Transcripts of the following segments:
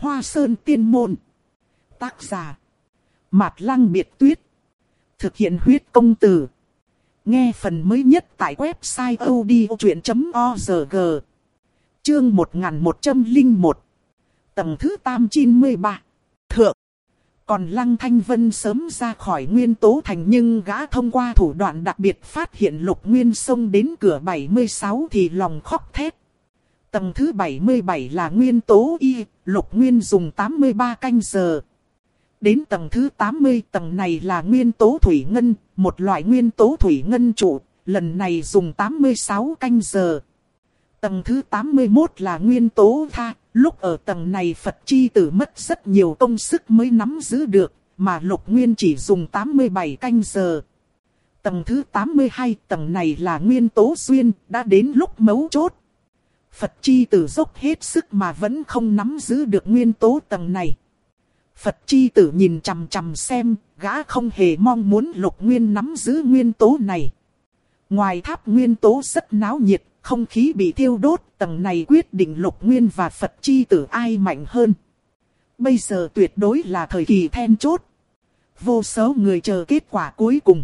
Hoa Sơn Tiên Môn. Tác giả Mạt Lăng Biệt Tuyết. Thực hiện huyết công từ. Nghe phần mới nhất tại website odchuyện.org. Chương 1101. Tầng thứ 893. Thượng. Còn Lăng Thanh Vân sớm ra khỏi Nguyên Tố Thành, nhưng gã thông qua thủ đoạn đặc biệt phát hiện Lục Nguyên xông đến cửa 76 thì lòng khóc thét. Tầng thứ 77 là Nguyên Tố Y, Lục Nguyên dùng 83 canh giờ. Đến tầng thứ 80, tầng này là Nguyên Tố Thủy Ngân, một loại Nguyên Tố Thủy Ngân trụ, lần này dùng 86 canh giờ. Tầng thứ 81 là Nguyên Tố Tha, lúc ở tầng này Phật Chi Tử mất rất nhiều công sức mới nắm giữ được, mà Lục Nguyên chỉ dùng 87 canh giờ. Tầng thứ 82, tầng này là Nguyên Tố Xuyên, đã đến lúc mấu chốt. Phật Chi Tử dốc hết sức mà vẫn không nắm giữ được nguyên tố tầng này. Phật Chi Tử nhìn chằm chằm xem, gã không hề mong muốn Lục Nguyên nắm giữ nguyên tố này. Ngoài tháp nguyên tố rất náo nhiệt, không khí bị thiêu đốt, tầng này quyết định Lục Nguyên và Phật Chi Tử ai mạnh hơn. Bây giờ tuyệt đối là thời kỳ then chốt. Vô số người chờ kết quả cuối cùng.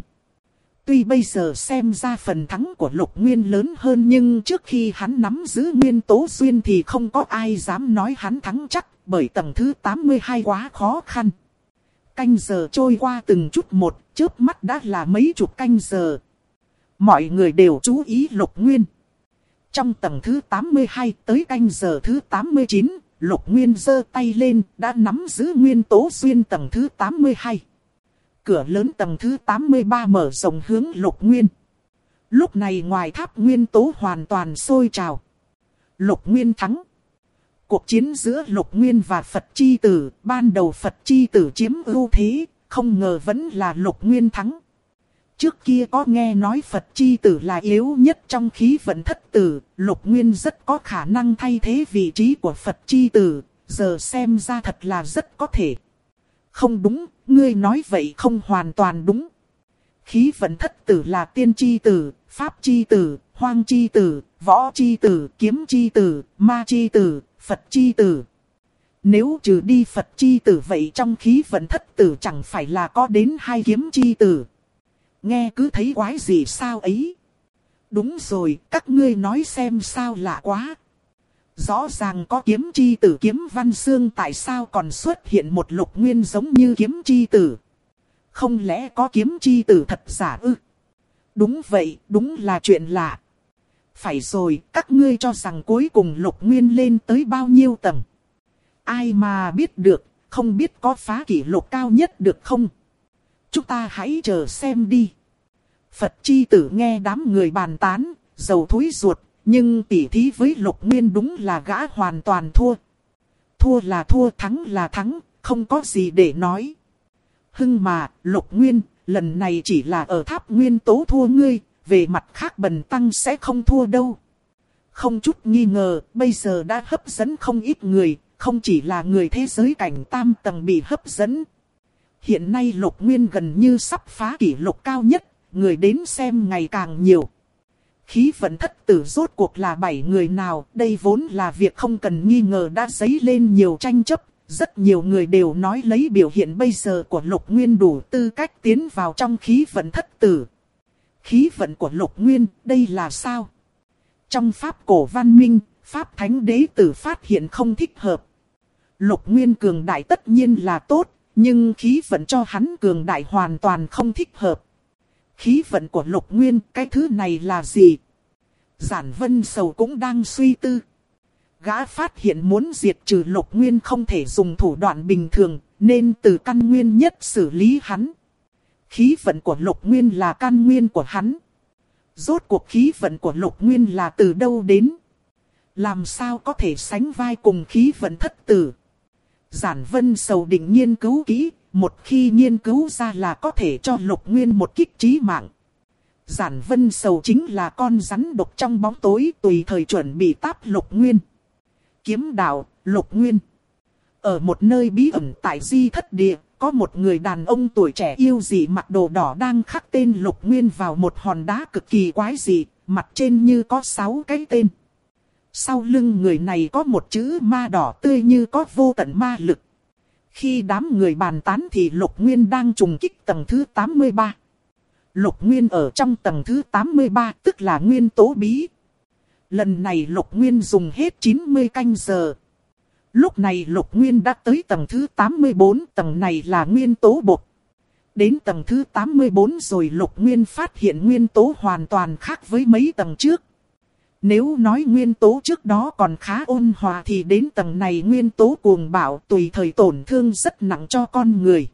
Tuy bây giờ xem ra phần thắng của Lục Nguyên lớn hơn, nhưng trước khi hắn nắm giữ nguyên tố xuyên thì không có ai dám nói hắn thắng chắc, bởi tầng thứ 82 quá khó khăn. Canh giờ trôi qua từng chút một, chớp mắt đã là mấy chục canh giờ. Mọi người đều chú ý Lục Nguyên. Trong tầng thứ 82 tới canh giờ thứ 89, Lục Nguyên giơ tay lên, đã nắm giữ nguyên tố xuyên tầng thứ 82. Cửa lớn tầng thứ 83 mở rộng hướng Lục Nguyên. Lúc này ngoài tháp nguyên tố hoàn toàn sôi trào. Lục Nguyên thắng. Cuộc chiến giữa Lục Nguyên và Phật Chi Tử, ban đầu Phật Chi Tử chiếm ưu thế, không ngờ vẫn là Lục Nguyên thắng. Trước kia có nghe nói Phật Chi Tử là yếu nhất trong khí vận thất tử, Lục Nguyên rất có khả năng thay thế vị trí của Phật Chi Tử, giờ xem ra thật là rất có thể. Không đúng, ngươi nói vậy không hoàn toàn đúng. Khí vận thất tử là tiên chi tử, pháp chi tử, hoang chi tử, võ chi tử, kiếm chi tử, ma chi tử, Phật chi tử. Nếu trừ đi Phật chi tử vậy trong khí vận thất tử chẳng phải là có đến 2 kiếm chi tử. Nghe cứ thấy quái gì sao ấy. Đúng rồi, các ngươi nói xem sao lạ quá. Rõ ràng có kiếm chi tử Kiếm Văn Xương, tại sao còn xuất hiện một Lục Nguyên giống như kiếm chi tử? Không lẽ có kiếm chi tử thật giả ư? Đúng vậy, đúng là chuyện lạ. Phải rồi, các ngươi cho rằng cuối cùng Lục Nguyên lên tới bao nhiêu tầng? Ai mà biết được, không biết có phá kỷ lục cao nhất được không? Chúng ta hãy chờ xem đi. Phật Chi Tử nghe đám người bàn tán, dầu thúi ruột. Nhưng tỉ thí với Lục Nguyên đúng là gã hoàn toàn thua. Thua là thua, thắng là thắng, không có gì để nói. Hưng mà, Lục Nguyên, lần này chỉ là ở tháp nguyên tố thua ngươi, về mặt khác Bần Tăng sẽ không thua đâu. Không chút nghi ngờ, bây giờ đã hấp dẫn không ít người, không chỉ là người thế giới cảnh tam tầng bị hấp dẫn. Hiện nay Lục Nguyên gần như sắp phá kỷ lục cao nhất, người đến xem ngày càng nhiều. Khí vận thất tử rốt cuộc là 7 người nào, đây vốn là việc không cần nghi ngờ đã dấy lên nhiều tranh chấp. Rất nhiều người đều nói lấy biểu hiện bây giờ của Lục Nguyên đủ tư cách tiến vào trong khí vận thất tử. Khí vận của Lục Nguyên, đây là sao? Trong pháp cổ văn minh, pháp thánh đế tử phát hiện không thích hợp. Lục Nguyên cường đại tất nhiên là tốt, nhưng khí vận cho hắn cường đại hoàn toàn không thích hợp. Khí vận của Lục Nguyên, cái thứ này là gì? Giản Vân Sầu cũng đang suy tư. Gã phát hiện muốn diệt trừ Lục Nguyên không thể dùng thủ đoạn bình thường, nên từ căn nguyên nhất xử lý hắn. Khí vận của Lục Nguyên là căn nguyên của hắn. Rốt cuộc khí vận của Lục Nguyên là từ đâu đến? Làm sao có thể sánh vai cùng khí vận thất tử? Giản Vân Sầu định nghiên cứu kỹ. Một khi nghiên cứu ra là có thể cho Lục Nguyên một kích chí mạng. Giản Vân Sầu chính là con rắn độc trong bóng tối tùy thời chuẩn bị táp Lục Nguyên. Kiếm đạo, Lục Nguyên. Ở một nơi bí ẩn tại Di Thất Địa, có một người đàn ông tuổi trẻ yêu dị mặc đồ đỏ đang khắc tên Lục Nguyên vào một hòn đá cực kỳ quái dị, mặt trên như có 6 cái tên. Sau lưng người này có một chữ ma đỏ tươi như có vô tận ma lực. Khi đám người bàn tán thì Lục Nguyên đang trùng kích tầng thứ 83. Lục Nguyên ở trong tầng thứ 83 tức là nguyên tố bí. Lần này Lục Nguyên dùng hết 90 canh giờ. Lúc này Lục Nguyên đã tới tầng thứ 84, tầng này là nguyên tố bột. Đến tầng thứ 84 rồi Lục Nguyên phát hiện nguyên tố hoàn toàn khác với mấy tầng trước. Nếu nói nguyên tố trước đó còn khá ôn hòa thì đến tầng này nguyên tố cuồng bạo tùy thời tổn thương rất nặng cho con người.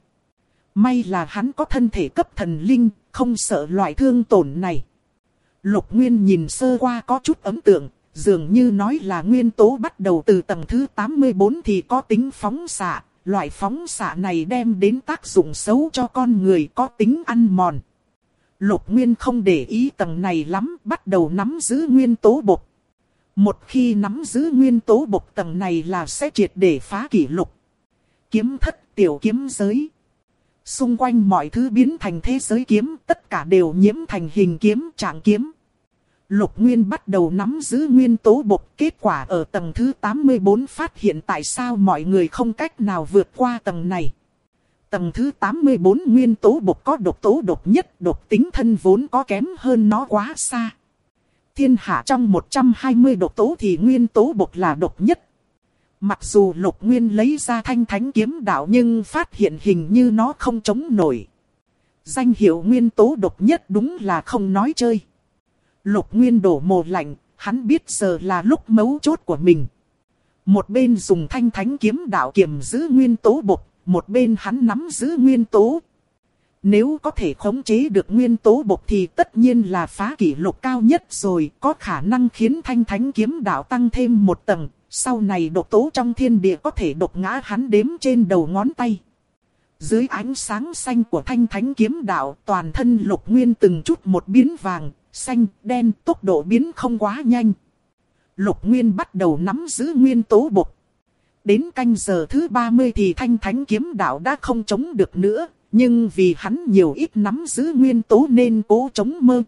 May là hắn có thân thể cấp thần linh, không sợ loại thương tổn này. Lục Nguyên nhìn sơ qua có chút ấn tượng, dường như nói là nguyên tố bắt đầu từ tầng thứ 84 thì có tính phóng xạ. Loại phóng xạ này đem đến tác dụng xấu cho con người, có tính ăn mòn. Lục Nguyên không để ý tầng này lắm, bắt đầu nắm giữ nguyên tố bột. Một khi nắm giữ nguyên tố bột tầng này là sẽ triệt để phá kỷ lục. Kiếm thất, tiểu kiếm giới. Xung quanh mọi thứ biến thành thế giới kiếm, tất cả đều nhiễm thành hình kiếm, trạng kiếm. Lục Nguyên bắt đầu nắm giữ nguyên tố bột, kết quả ở tầng thứ 84 phát hiện tại sao mọi người không cách nào vượt qua tầng này. Tầng thứ 84 nguyên tố bột có độc tố độc nhất, độc tính thân vốn có kém hơn nó quá xa. Thiên hạ trong 120 độc tố thì nguyên tố bột là độc nhất. Mặc dù Lục Nguyên lấy ra thanh thánh kiếm đạo nhưng phát hiện hình như nó không chống nổi. Danh hiệu nguyên tố độc nhất đúng là không nói chơi. Lục Nguyên đổ mồ lạnh, hắn biết giờ là lúc mấu chốt của mình. Một bên dùng thanh thánh kiếm đạo kiềm giữ nguyên tố bột, một bên hắn nắm giữ nguyên tố. Nếu có thể khống chế được nguyên tố bột thì tất nhiên là phá kỷ lục cao nhất rồi, có khả năng khiến thanh thánh kiếm đạo tăng thêm một tầng. Sau này độc tố trong thiên địa có thể độc ngã hắn đếm trên đầu ngón tay. Dưới ánh sáng xanh của thanh thánh kiếm đạo, toàn thân Lục Nguyên từng chút một biến vàng, xanh, đen, tốc độ biến không quá nhanh. Lục Nguyên bắt đầu nắm giữ nguyên tố bột. Đến canh giờ thứ 30 thì thanh thánh kiếm đạo đã không chống được nữa. Nhưng vì hắn nhiều ít nắm giữ nguyên tố nên cố chống mơ,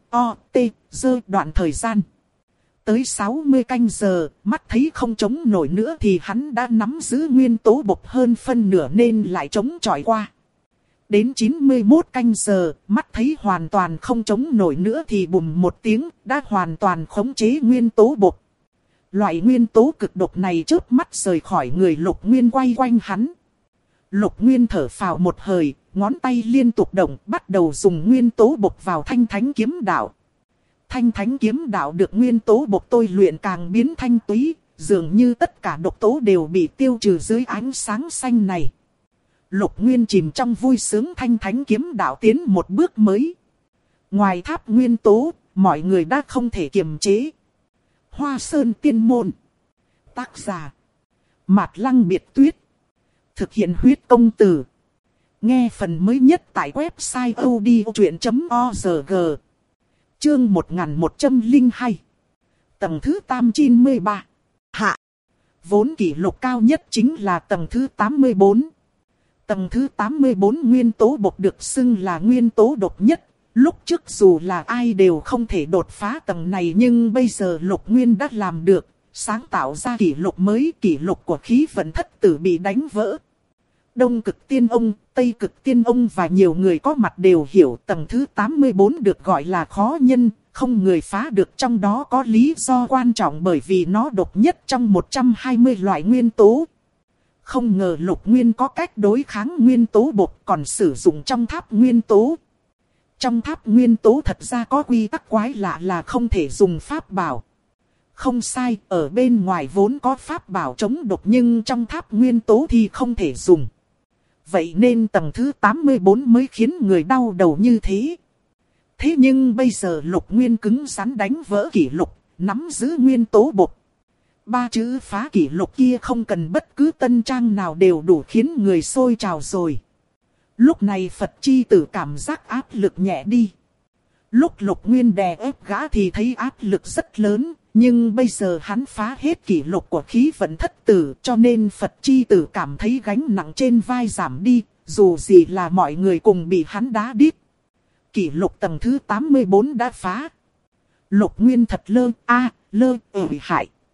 dơ đoạn thời gian. Tới 60 canh giờ, mắt thấy không chống nổi nữa thì hắn đã nắm giữ nguyên tố bột hơn phân nửa nên lại chống chọi qua. Đến 91 canh giờ, mắt thấy hoàn toàn không chống nổi nữa thì bùm một tiếng, đã hoàn toàn khống chế nguyên tố bột. Loại nguyên tố cực độc này chớp mắt rời khỏi người Lục Nguyên quay quanh hắn. Lục Nguyên thở phào một hơi, ngón tay liên tục động, bắt đầu dùng nguyên tố bột vào thanh thánh kiếm đạo. Thanh thánh kiếm đạo được nguyên tố bột tôi luyện càng biến thanh túy, dường như tất cả độc tố đều bị tiêu trừ dưới ánh sáng xanh này. Lục Nguyên chìm trong vui sướng thanh thánh kiếm đạo tiến một bước mới. Ngoài tháp nguyên tố, mọi người đã không thể kiềm chế. Hoa Sơn Tiên Môn. Tác giả Mạt Lăng Biệt Tuyết. Thực hiện huyết công từ. Nghe phần mới nhất tại website odchuyện.org. Chương 1102. Tầng thứ 893. Hạ. Vốn kỷ lục cao nhất chính là tầng thứ 84. Tầng thứ 84 nguyên tố bột được xưng là nguyên tố độc nhất. Lúc trước dù là ai đều không thể đột phá tầng này nhưng bây giờ Lục Nguyên đã làm được. Sáng tạo ra kỷ lục mới, kỷ lục của khí vận thất tử bị đánh vỡ. Đông Cực Tiên Ông, Tây Cực Tiên Ông và nhiều người có mặt đều hiểu tầng thứ 84 được gọi là khó nhân, không người phá được, trong đó có lý do quan trọng bởi vì nó độc nhất trong 120 loại nguyên tố. Không ngờ Lục Nguyên có cách đối kháng nguyên tố bột còn sử dụng trong tháp nguyên tố. Trong tháp nguyên tố thật ra có quy tắc quái lạ là không thể dùng pháp bảo. Không sai, ở bên ngoài vốn có pháp bảo chống độc nhưng trong tháp nguyên tố thì không thể dùng. Vậy nên tầng thứ 84 mới khiến người đau đầu như thế. Thế nhưng bây giờ Lục Nguyên cứng rắn đánh vỡ kỷ lục, nắm giữ nguyên tố bột. 3 chữ phá kỷ lục kia không cần bất cứ tân trang nào đều đủ khiến người sôi trào rồi. Lúc này Phật chi tử cảm giác áp lực nhẹ đi. Lúc Lục Nguyên đè ép gã thì thấy áp lực rất lớn. Nhưng bây giờ hắn phá hết kỷ lục của khí vận thất tử cho nên Phật chi tử cảm thấy gánh nặng trên vai giảm đi, dù gì là mọi người cùng bị hắn đá đít. Kỷ lục tầng thứ 84 đã phá. Lục Nguyên thật lơ hại.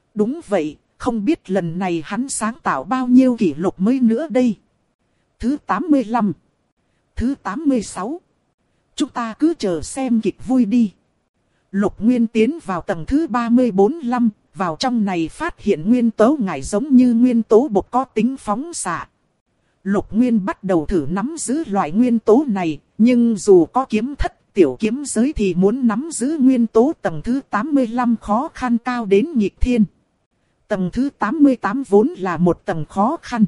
Đúng vậy, không biết lần này hắn sáng tạo bao nhiêu kỷ lục mới nữa đây. Thứ 85. Thứ 86. Chúng ta cứ chờ xem kịch vui đi. Lục Nguyên tiến vào tầng thứ 34-35, vào trong này phát hiện nguyên tố ngải giống như nguyên tố bột có tính phóng xạ. Lục Nguyên bắt đầu thử nắm giữ loại nguyên tố này, nhưng dù có kiếm thất, tiểu kiếm giới thì muốn nắm giữ nguyên tố tầng thứ 85 khó khăn cao đến nghịch thiên. Tầng thứ 88 vốn là một tầng khó khăn.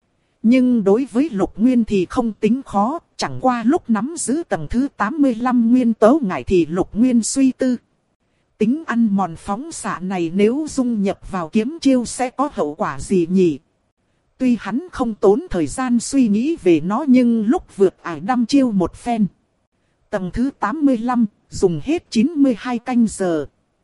Nhưng đối với Lục Nguyên thì không tính khó, chẳng qua lúc nắm giữ tầng thứ 85 nguyên tố ngải thì Lục Nguyên suy tư. Tính ăn mòn phóng xạ này nếu dung nhập vào kiếm chiêu sẽ có hậu quả gì nhỉ? Tuy hắn không tốn thời gian suy nghĩ về nó nhưng lúc vượt ải đăm chiêu một phen. Tầng thứ 85, dùng hết 92 canh giờ.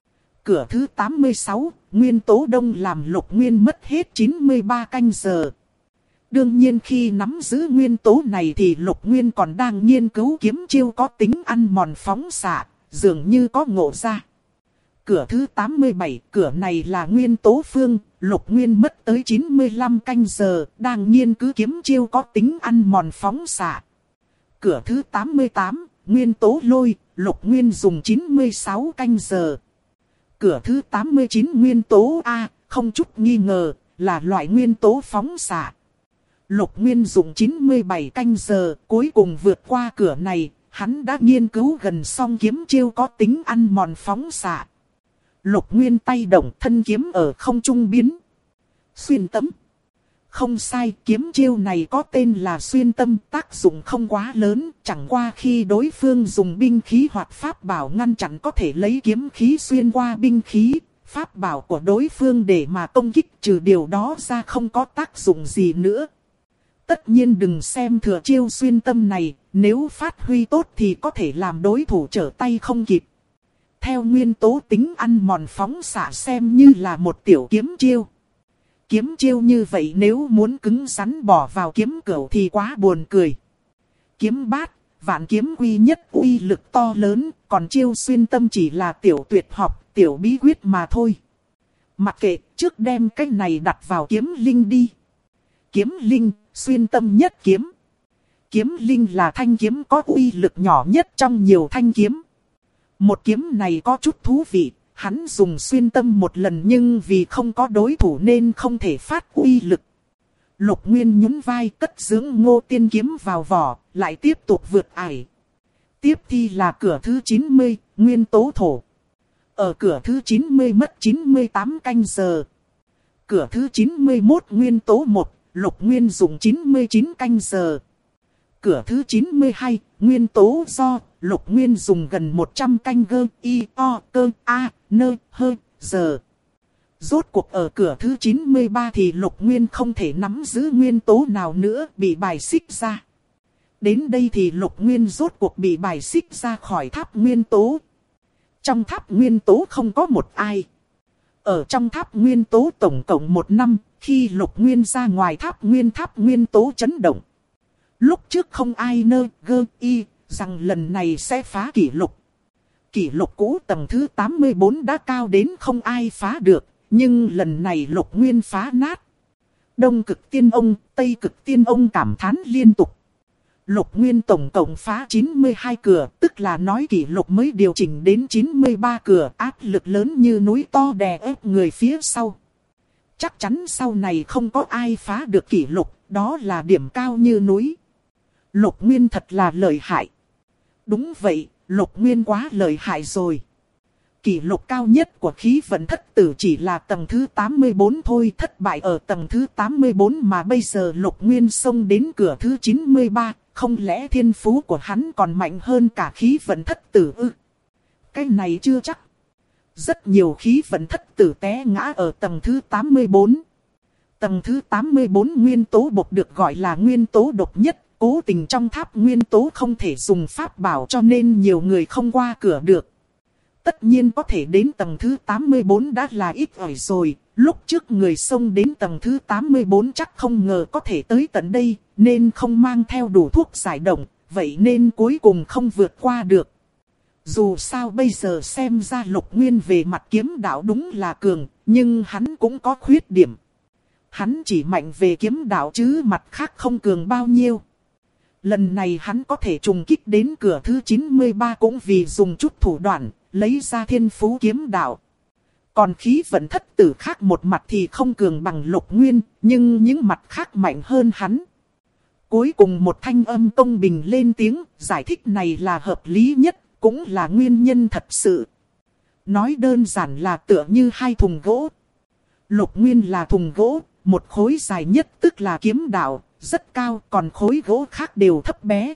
Cửa thứ 86, nguyên tố đông làm Lục Nguyên mất hết 93 canh giờ. Đương nhiên khi nắm giữ nguyên tố này thì Lục Nguyên còn đang nghiên cứu kiếm chiêu có tính ăn mòn phóng xạ, dường như có ngộ ra. Cửa thứ 87, cửa này là nguyên tố phương, Lục Nguyên mất tới 95 canh giờ, đang nghiên cứu kiếm chiêu có tính ăn mòn phóng xạ. Cửa thứ 88, nguyên tố lôi, Lục Nguyên dùng 96 canh giờ. Cửa thứ 89 nguyên tố A, không chút nghi ngờ, là loại nguyên tố phóng xạ. Lục Nguyên dùng 97 canh giờ, cuối cùng vượt qua cửa này, hắn đã nghiên cứu gần xong kiếm chiêu có tính ăn mòn phóng xạ. Lục Nguyên tay động thân kiếm ở không trung biến. Xuyên tâm. Không sai, kiếm chiêu này có tên là xuyên tâm, tác dụng không quá lớn, chẳng qua khi đối phương dùng binh khí hoặc pháp bảo ngăn chặn có thể lấy kiếm khí xuyên qua binh khí, pháp bảo của đối phương để mà công kích, trừ điều đó ra không có tác dụng gì nữa. Tất nhiên đừng xem thừa chiêu xuyên tâm này, nếu phát huy tốt thì có thể làm đối thủ trở tay không kịp. Theo nguyên tố tính ăn mòn phóng xạ xem như là một tiểu kiếm chiêu. Kiếm chiêu như vậy nếu muốn cứng rắn bỏ vào kiếm cửu thì quá buồn cười. Kiếm bát, vạn kiếm quy nhất uy lực to lớn, còn chiêu xuyên tâm chỉ là tiểu tuyệt học, tiểu bí quyết mà thôi. Mặc kệ, trước đem cái này đặt vào kiếm linh đi. Kiếm linh, xuyên tâm nhất kiếm. Kiếm linh là thanh kiếm có uy lực nhỏ nhất trong nhiều thanh kiếm. Một kiếm này có chút thú vị, hắn dùng xuyên tâm một lần nhưng vì không có đối thủ nên không thể phát uy lực. Lục Nguyên nhún vai cất dưỡng Ngô Tiên kiếm vào vỏ, lại tiếp tục vượt ải. Tiếp thi là cửa thứ 90, nguyên tố thổ. Ở cửa thứ 90 mất 98 canh giờ. Cửa thứ 91 nguyên tố 1, Lục Nguyên dùng 99 canh giờ. Cửa thứ 92, nguyên tố do, Lục Nguyên dùng gần 100 canh gơ, y, o, cơ, a, nơ, hơ, giờ. Rốt cuộc ở cửa thứ 93 thì Lục Nguyên không thể nắm giữ nguyên tố nào nữa, bị bài xích ra. Đến đây thì Lục Nguyên rốt cuộc bị bài xích ra khỏi tháp nguyên tố. Trong tháp nguyên tố không có một ai. Ở trong tháp nguyên tố tổng cộng 1 năm, khi Lục Nguyên ra ngoài tháp nguyên tố chấn động. Lúc trước không ai nơ gơ y rằng lần này sẽ phá kỷ lục. Kỷ lục cũ tầng thứ 84 đã cao đến không ai phá được, nhưng lần này Lục Nguyên phá nát. Đông Cực Tiên Ông, Tây Cực Tiên Ông cảm thán liên tục. Lục Nguyên tổng cộng phá 92 cửa, tức là nói kỷ lục mới điều chỉnh đến 93 cửa, áp lực lớn như núi to đè ép người phía sau. Chắc chắn sau này không có ai phá được kỷ lục, đó là điểm cao như núi. Lục Nguyên thật là lợi hại. Đúng vậy, Lục Nguyên quá lợi hại rồi. Kỷ lục cao nhất của khí vận thất tử chỉ là tầng thứ 84 thôi, thất bại ở tầng thứ 84 mà bây giờ Lục Nguyên xông đến cửa thứ 93, không lẽ thiên phú của hắn còn mạnh hơn cả khí vận thất tử ư? Cái này chưa chắc. Rất nhiều khí vận thất tử té ngã ở tầng thứ 84. Tầng thứ 84 nguyên tố bột được gọi là nguyên tố độc nhất. Cố tình trong tháp nguyên tố không thể dùng pháp bảo cho nên nhiều người không qua cửa được. Tất nhiên có thể đến tầng thứ 84 đã là ít ỏi rồi. Lúc trước người xông đến tầng thứ 84 chắc không ngờ có thể tới tận đây, nên không mang theo đủ thuốc giải độc, vậy nên cuối cùng không vượt qua được. Dù sao bây giờ xem ra Lục Nguyên về mặt kiếm đạo đúng là cường, nhưng hắn cũng có khuyết điểm. Hắn chỉ mạnh về kiếm đạo chứ mặt khác không cường bao nhiêu. Lần này hắn có thể trùng kích đến cửa thứ 93 cũng vì dùng chút thủ đoạn, lấy ra thiên phú kiếm đạo. Còn khí vận thất tử khác một mặt thì không cường bằng Lục Nguyên, nhưng những mặt khác mạnh hơn hắn. Cuối cùng một thanh âm công bình lên tiếng, giải thích này là hợp lý nhất, cũng là nguyên nhân thật sự. Nói đơn giản là tựa như hai thùng gỗ. Lục Nguyên là thùng gỗ, một khối dài nhất tức là kiếm đạo, rất cao, còn khối gỗ khác đều thấp bé.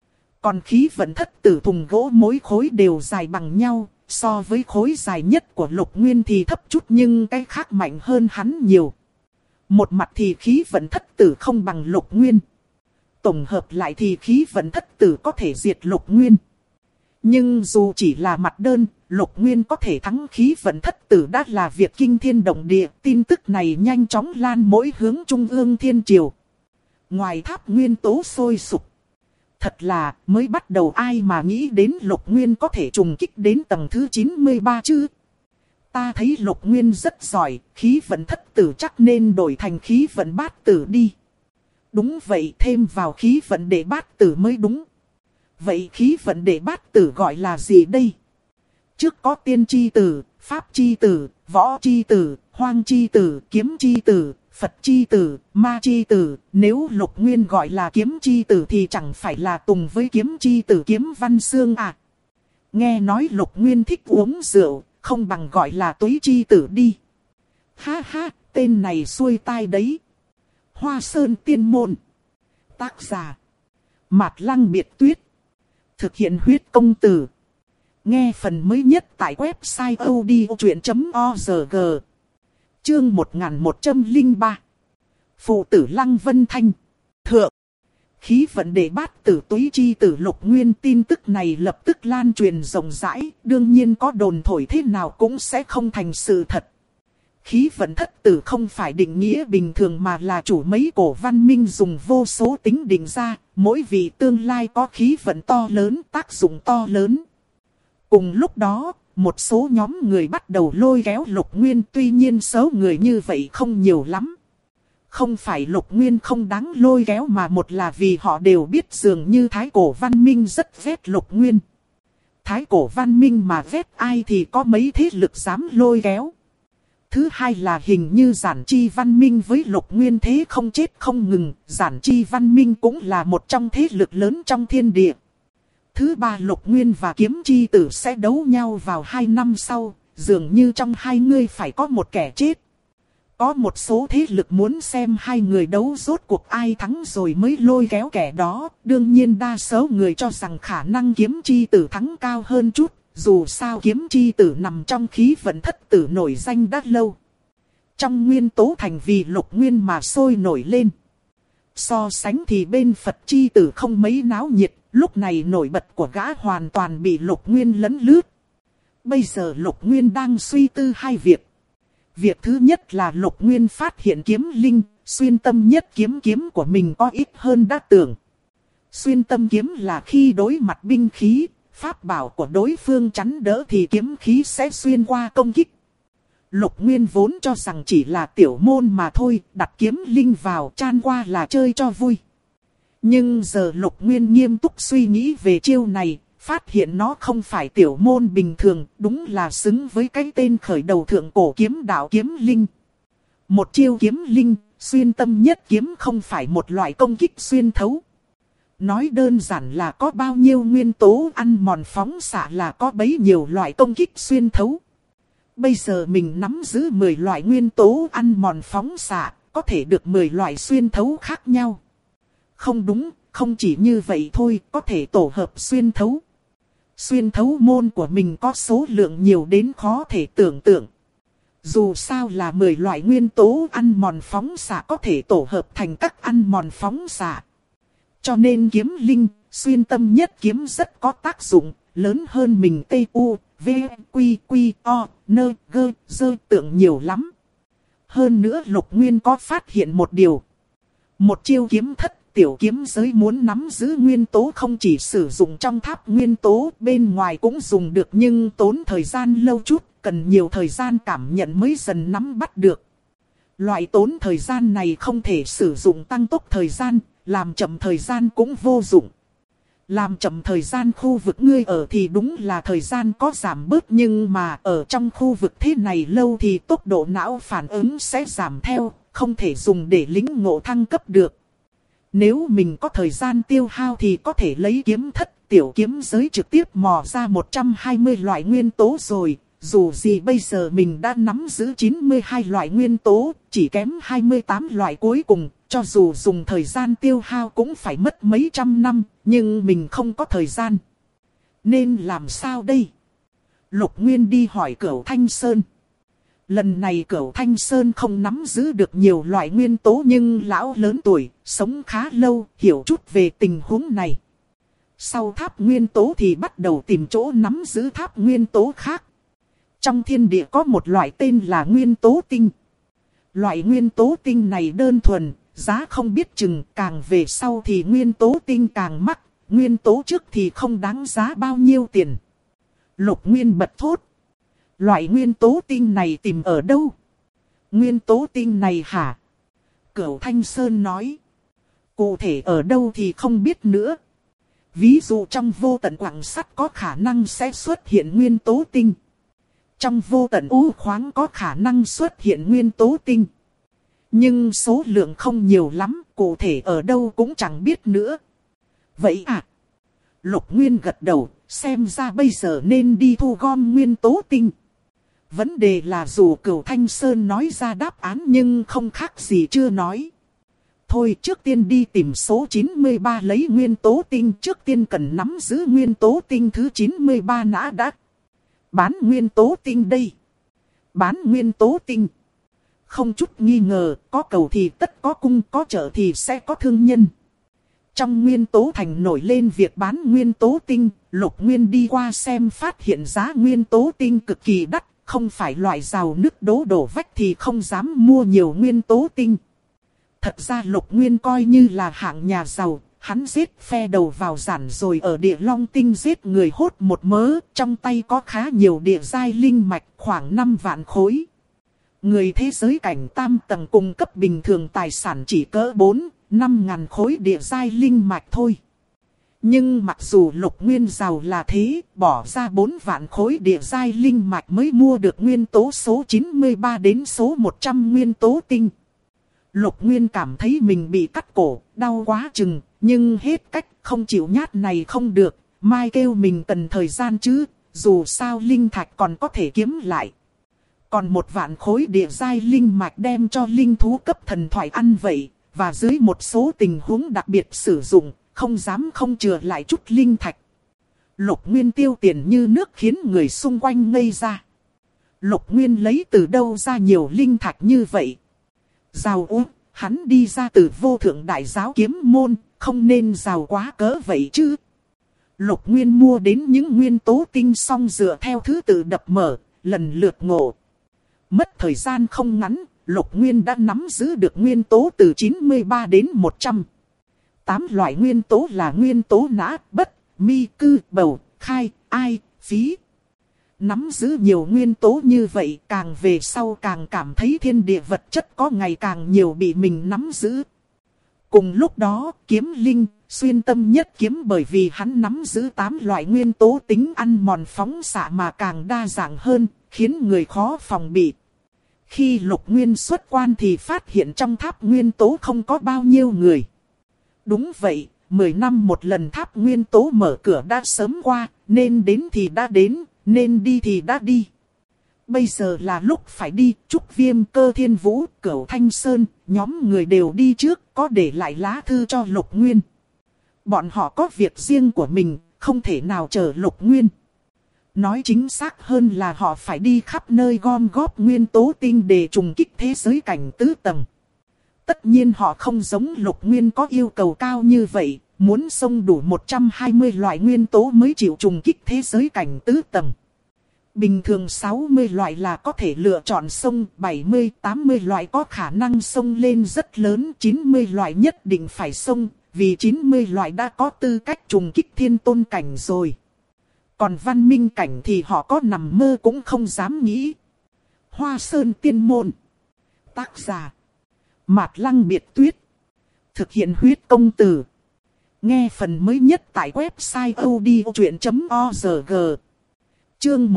Còn khí vận thất tử thùng gỗ mỗi khối đều dài bằng nhau, so với khối dài nhất của Lục Nguyên thì thấp chút nhưng cái khác mạnh hơn hắn nhiều. Một mặt thì khí vận thất tử không bằng Lục Nguyên. Tổng hợp lại thì khí vận thất tử có thể diệt Lục Nguyên. Nhưng dù chỉ là mặt đơn, Lục Nguyên có thể thắng khí vận thất tử đã là việc kinh thiên động địa. Tin tức này nhanh chóng lan mỗi hướng trung ương thiên triều. Ngoài tháp nguyên tố sôi sục. Thật là mới bắt đầu ai mà nghĩ đến Lục Nguyên có thể trùng kích đến tầng thứ 93 chứ. Ta thấy Lục Nguyên rất giỏi, khí vận thất tử chắc nên đổi thành khí vận bát tử đi. Đúng vậy, thêm vào khí vận đệ bát tử mới đúng. Vậy khí vận đệ bát tử gọi là gì đây? Trước có tiên chi tử, pháp chi tử, võ chi tử, hoang chi tử, kiếm chi tử, Phật chi tử, ma chi tử. Nếu Lục Nguyên gọi là kiếm chi tử thì chẳng phải là tùng với kiếm chi tử Kiếm Văn Xương à? Nghe nói Lục Nguyên thích uống rượu, không bằng gọi là túy chi tử đi. Ha ha, tên này xuôi tai đấy. Hoa Sơn Tiên Môn. Tác giả Mạt Lăng Biệt Tuyết. Thực hiện huyết công từ. Nghe phần mới nhất tại website odchuyện.org. Chương 1103. Phụ tử Lăng Vân Thanh. Thượng. Khí vận đệ bát tử túy chi tử Lục Nguyên. Tin tức này lập tức lan truyền rộng rãi. Đương nhiên có đồn thổi thế nào cũng sẽ không thành sự thật. Khí vận thất tử không phải định nghĩa bình thường mà là chủ mấy cổ văn minh dùng vô số tính định ra. Mỗi vị tương lai có khí vận to lớn, tác dụng to lớn. Cùng lúc đó, một số nhóm người bắt đầu lôi kéo Lục Nguyên. Tuy nhiên số người như vậy không nhiều lắm. Không phải Lục Nguyên không đáng lôi kéo mà một là vì họ đều biết dường như Thái Cổ Văn Minh rất ghét Lục Nguyên. Thái Cổ Văn Minh mà ghét ai thì có mấy thế lực dám lôi kéo. Thứ hai là hình như Giản Chi Văn Minh với Lục Nguyên thế không chết không ngừng. Giản Chi Văn Minh cũng là một trong thế lực lớn trong thiên địa. Thứ ba Lục Nguyên và Kiếm Chi Tử sẽ đấu nhau vào 2 năm sau. Dường như trong hai người phải có một kẻ chết. Có một số thế lực muốn xem hai người đấu rốt cuộc ai thắng rồi mới lôi kéo kẻ đó. Đương nhiên đa số người cho rằng khả năng Kiếm Chi Tử thắng cao hơn chút. Dù sao Kiếm Chi Tử nằm trong khí vận thất tử nổi danh đã lâu. Trong nguyên tố thành vì Lục Nguyên mà sôi nổi lên. So sánh thì bên Phật Chi Tử không mấy náo nhiệt. Lúc này nổi bật của gã hoàn toàn bị Lục Nguyên lấn lướt. Bây giờ Lục Nguyên đang suy tư hai việc. Việc thứ nhất là Lục Nguyên phát hiện kiếm linh, xuyên tâm nhất kiếm của mình có ít hơn đã tưởng. Xuyên tâm kiếm là khi đối mặt binh khí, pháp bảo của đối phương chắn đỡ thì kiếm khí sẽ xuyên qua công kích. Lục Nguyên vốn cho rằng chỉ là tiểu môn mà thôi, đặt kiếm linh vào chan qua là chơi cho vui. Nhưng giờ Lục Nguyên nghiêm túc suy nghĩ về chiêu này, phát hiện nó không phải tiểu môn bình thường, đúng là xứng với cái tên khởi đầu thượng cổ kiếm đạo kiếm linh. Một chiêu kiếm linh, xuyên tâm nhất kiếm không phải một loại công kích xuyên thấu. Nói đơn giản là có bao nhiêu nguyên tố ăn mòn phóng xạ là có bấy nhiêu loại công kích xuyên thấu. Bây giờ mình nắm giữ 10 loại nguyên tố ăn mòn phóng xạ, có thể được 10 loại xuyên thấu khác nhau. Không đúng, không chỉ như vậy thôi, có thể tổ hợp xuyên thấu. Xuyên thấu môn của mình có số lượng nhiều đến khó thể tưởng tượng. Dù sao là 10 loại nguyên tố ăn mòn phóng xạ có thể tổ hợp thành các ăn mòn phóng xạ. Cho nên kiếm linh, xuyên tâm nhất kiếm rất có tác dụng, lớn hơn mình T.U. V, Quy, Quy, O, Nơ, Gơ, Dơ tượng nhiều lắm. Hơn nữa Lục Nguyên có phát hiện một điều. Một chiêu kiếm thất, tiểu kiếm giới muốn nắm giữ nguyên tố không chỉ sử dụng trong tháp nguyên tố, bên ngoài cũng dùng được nhưng tốn thời gian lâu chút, cần nhiều thời gian cảm nhận mới dần nắm bắt được. Loại tốn thời gian này không thể sử dụng tăng tốc thời gian, làm chậm thời gian cũng vô dụng. Làm chậm thời gian khu vực ngươi ở thì đúng là thời gian có giảm bớt, nhưng mà ở trong khu vực thế này lâu thì tốc độ não phản ứng sẽ giảm theo, không thể dùng để lĩnh ngộ thăng cấp được. Nếu mình có thời gian tiêu hao thì có thể lấy kiếm thất tiểu kiếm giới trực tiếp mò ra 120 loại nguyên tố rồi. Dù gì bây giờ mình đã nắm giữ 92 loại nguyên tố, chỉ kém 28 loại cuối cùng. Cho dù dùng thời gian tiêu hao cũng phải mất mấy trăm năm, nhưng mình không có thời gian. Nên làm sao đây? Lục Nguyên đi hỏi Cửu Thanh Sơn. Lần này Cửu Thanh Sơn không nắm giữ được nhiều loại nguyên tố nhưng lão lớn tuổi, sống khá lâu, hiểu chút về tình huống này. Sau tháp nguyên tố thì bắt đầu tìm chỗ nắm giữ tháp nguyên tố khác. Trong thiên địa có một loại tên là nguyên tố tinh. Loại nguyên tố tinh này đơn thuần, giá không biết chừng, càng về sau thì nguyên tố tinh càng mắc, nguyên tố trước thì không đáng giá bao nhiêu tiền. Lục Nguyên bật thốt. Loại nguyên tố tinh này tìm ở đâu? Nguyên tố tinh này hả? Cửu Thanh Sơn nói. Cụ thể ở đâu thì không biết nữa. Ví dụ trong vô tận quặng sắt có khả năng sẽ xuất hiện nguyên tố tinh. Trong vô tận u khoáng có khả năng xuất hiện nguyên tố tinh. Nhưng số lượng không nhiều lắm, cụ thể ở đâu cũng chẳng biết nữa. Vậy à? Lục Nguyên gật đầu, xem ra bây giờ nên đi thu gom nguyên tố tinh. Vấn đề là dù Cửu Thanh Sơn nói ra đáp án nhưng không khác gì chưa nói. Thôi trước tiên đi tìm số 93 lấy nguyên tố tinh, trước tiên cần nắm giữ nguyên tố tinh thứ 93 đã. Bán nguyên tố tinh đây. Bán nguyên tố tinh. Không chút nghi ngờ, có cầu thì tất có cung, có chợ thì sẽ có thương nhân. Trong nguyên tố thành nổi lên việc bán nguyên tố tinh, Lục Nguyên đi qua xem phát hiện giá nguyên tố tinh cực kỳ đắt, không phải loại rào nứt đổ vách thì không dám mua nhiều nguyên tố tinh. Thật ra Lục Nguyên coi như là hạng nhà giàu, hắn giết phe đầu vào giản rồi ở địa long tinh giết người hốt một mớ, trong tay có khá nhiều địa giai linh mạch khoảng 5 vạn khối. Người thế giới cảnh tam tầng cung cấp bình thường tài sản chỉ cỡ 4-5 ngàn khối địa giai linh mạch thôi. Nhưng mặc dù Lục Nguyên giàu là thế, bỏ ra 4 vạn khối địa giai linh mạch mới mua được nguyên tố số 93 đến số 100 nguyên tố tinh. Lục Nguyên cảm thấy mình bị cắt cổ, đau quá chừng, nhưng hết cách, không chịu nhát này không được, mai kêu mình cần thời gian chứ, dù sao linh thạch còn có thể kiếm lại. Còn 1 vạn khối địa giai linh mạch đem cho linh thú cấp thần thoại ăn vậy, và dưới một số tình huống đặc biệt sử dụng, không dám không chừa lại chút linh thạch. Lục Nguyên tiêu tiền như nước khiến người xung quanh ngây ra. Lục Nguyên lấy từ đâu ra nhiều linh thạch như vậy? Giàu ú, hắn đi ra từ vô thượng đại giáo kiếm môn, không nên giàu quá cỡ vậy chứ. Lục Nguyên mua đến những nguyên tố tinh xong dựa theo thứ tự đập mở, lần lượt ngộ. Mất thời gian không ngắn, Lục Nguyên đã nắm giữ được nguyên tố từ 93 đến 100. 8 loại nguyên tố là nguyên tố nã, bất, mi, cư, bầu, khai, ai, phí. Nắm giữ nhiều nguyên tố như vậy càng về sau càng cảm thấy thiên địa vật chất có ngày càng nhiều bị mình nắm giữ. Cùng lúc đó, kiếm linh, xuyên tâm nhất kiếm bởi vì hắn nắm giữ 8 loại nguyên tố tính ăn mòn phóng xạ mà càng đa dạng hơn, khiến người khó phòng bị. Khi Lục Nguyên xuất quan thì phát hiện trong tháp nguyên tố không có bao nhiêu người. Đúng vậy, 10 năm một lần tháp nguyên tố mở cửa đã sớm qua, nên đến thì đã đến, nên đi thì đã đi. Bây giờ là lúc phải đi, Trúc Viêm, Cơ Thiên Vũ, Cửu Thanh Sơn, nhóm người đều đi trước, có để lại lá thư cho Lục Nguyên. Bọn họ có việc riêng của mình, không thể nào chờ Lục Nguyên. Nói chính xác hơn là họ phải đi khắp nơi gom góp nguyên tố tinh để trùng kích thế giới cảnh tứ tầng. Tất nhiên họ không giống Lục Nguyên có yêu cầu cao như vậy, muốn xông đủ 120 loại nguyên tố mới chịu trùng kích thế giới cảnh tứ tầng. Bình thường 60 loại là có thể lựa chọn xông, 70-80 loại có khả năng xông lên rất lớn, 90 loại nhất định phải xông, vì 90 loại đã có tư cách trùng kích thiên tôn cảnh rồi. Còn văn minh cảnh thì họ có nằm mơ cũng không dám nghĩ. Hoa Sơn Tiên Môn. Tác giả Mạt Lăng Biệt Tuyết. Thực hiện huyết công từ. Nghe phần mới nhất tại website odchuyện.org. Chương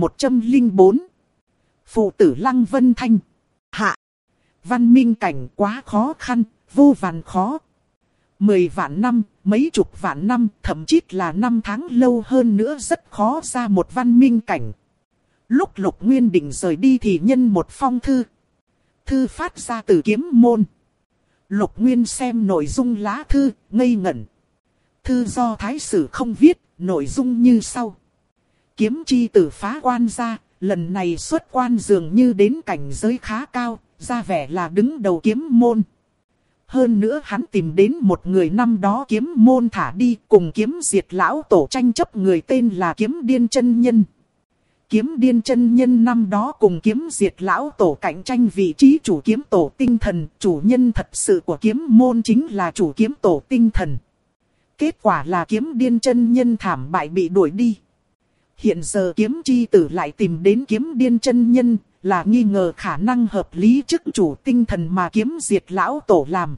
1104. Phụ tử Lăng Vân Thanh. Hạ. Văn minh cảnh quá khó khăn, vô vàn khó. 10 vạn năm, mấy chục vạn năm, thậm chí là năm tháng lâu hơn nữa rất khó ra một văn minh cảnh. Lúc Lục Nguyên định rời đi thì nhân một phong thư. Thư phát ra từ kiếm môn. Lục Nguyên xem nội dung lá thư, ngây ngẩn. Thư do thái sử không viết, nội dung như sau. Kiếm chi tử phá quan ra, lần này xuất quan dường như đến cảnh giới khá cao, ra vẻ là đứng đầu kiếm môn. Hơn nữa hắn tìm đến một người năm đó kiếm môn thả đi cùng kiếm diệt lão tổ tranh chấp người tên là Kiếm Điên Chân Nhân. Kiếm Điên Chân Nhân năm đó cùng kiếm diệt lão tổ cạnh tranh vị trí chủ kiếm tổ tinh thần, chủ nhân thật sự của kiếm môn chính là chủ kiếm tổ tinh thần. Kết quả là Kiếm Điên Chân Nhân thảm bại bị đuổi đi. Hiện giờ kiếm chi tử lại tìm đến Kiếm Điên Chân Nhân, là nghi ngờ khả năng hợp lý chức chủ tinh thần mà kiếm diệt lão tổ làm.